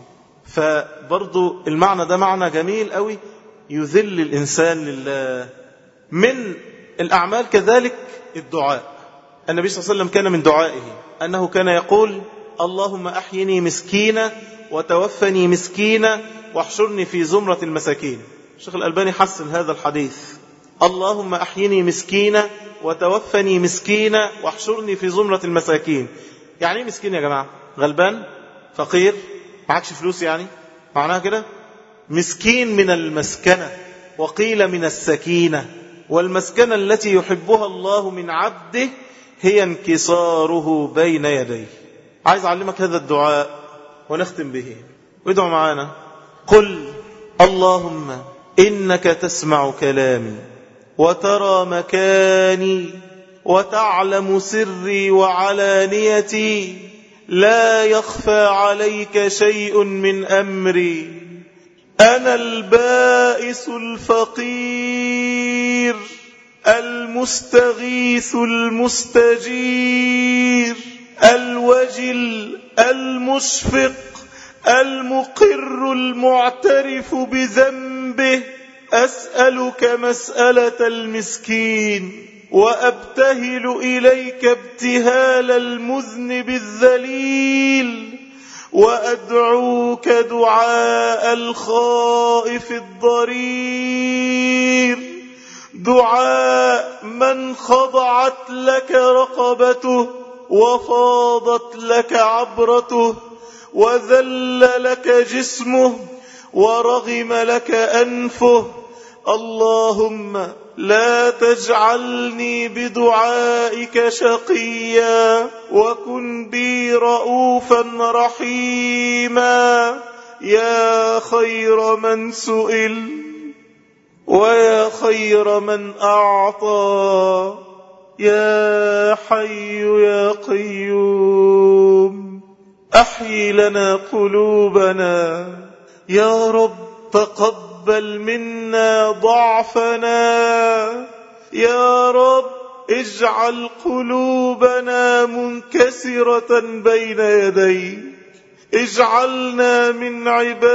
فبرضو المعنى ده معنى جميل قوي، يذل الانسان لله. من الاعمال كذلك الدعاء. النبي صلى الله عليه وسلم كان من دعائه انه كان يقول اللهم احيني مسكينا وتوفني مسكينا واحشرني في زمرة المساكين. الشيخ الألباني حسن هذا الحديث، اللهم أحيني مسكينا وتوفني مسكينا واحشرني في زمرة المساكين. يعني ايه مسكين يا جماعة؟ غلبان، فقير، معكش فلوس، يعني معناها كده. مسكين من المسكنة، وقيل من السكينة، والمسكنة التي يحبها الله من عبده هي انكساره بين يديه. عايز أعلمك هذا الدعاء ونختم به، وادعوا معانا. قل اللهم إنك تسمع كلامي وترى مكاني وتعلم سري وعلانيتي، لا يخفى عليك شيء من أمري، أنا البائس الفقير المستغيث المستجير الوجل المشفق المقر المعترف بذنبه، أسألك مسألة المسكين وأبتهل إليك ابتهال المذنب الذليل، وأدعوك دعاء الخائف الضرير، دعاء من خضعت لك رقبته وفاضت لك عبرته وذل لك جسمه ورغم لك أنفه. اللهم لا تجعلني بدعائك شقيا، وكن بي رؤوفا رحيما، يا خير من سئل ويا خير من أعطى، يا حي يا قيوم. أحيي لنا قلوبنا يا رب، تقبل منا ضعفنا يا رب، اجعل قلوبنا منكسرة بين يديك، اجعلنا من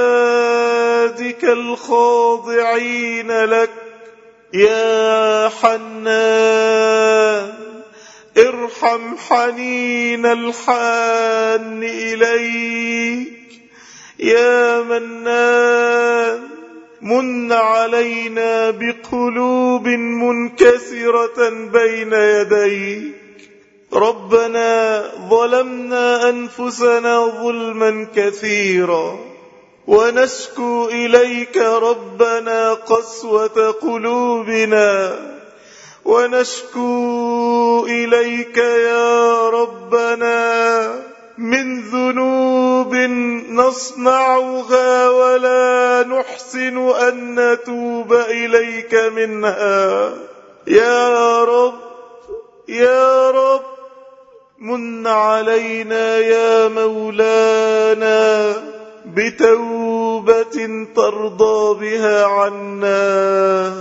عبادك الخاضعين لك يا حنان. ارحم حنين الحان إليك يا منان، من علينا بقلوب منكسرة بين يديك. ربنا ظلمنا أنفسنا ظلما كثيرا، ونشكو إليك ربنا قسوة قلوبنا، ونشكو إليك يا ربنا من ذنوب نصنعها ولا نحسن أن نتوب إليك منها. يا رب يا رب من علينا يا مولانا بتوبة ترضى بها عنا.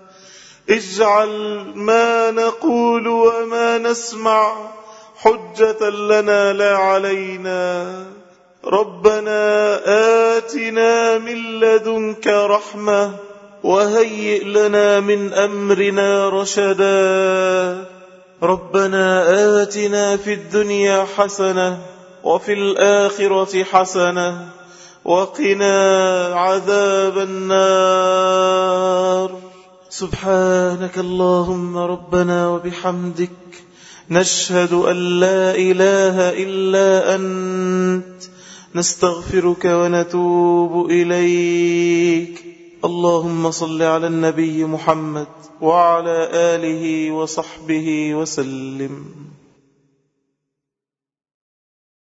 اجعل ما نقول وما نسمع حجة لنا لا علينا. ربنا آتنا من لدنك رحمة وهيئ لنا من أمرنا رشدا. ربنا آتنا في الدنيا حسنة وفي الآخرة حسنة وقنا عذاب النار. سبحانك اللهم ربنا وبحمدك، نشهد أن لا إله إلا أنت، نستغفرك ونتوب إليك. اللهم صل على النبي محمد وعلى آله وصحبه وسلم.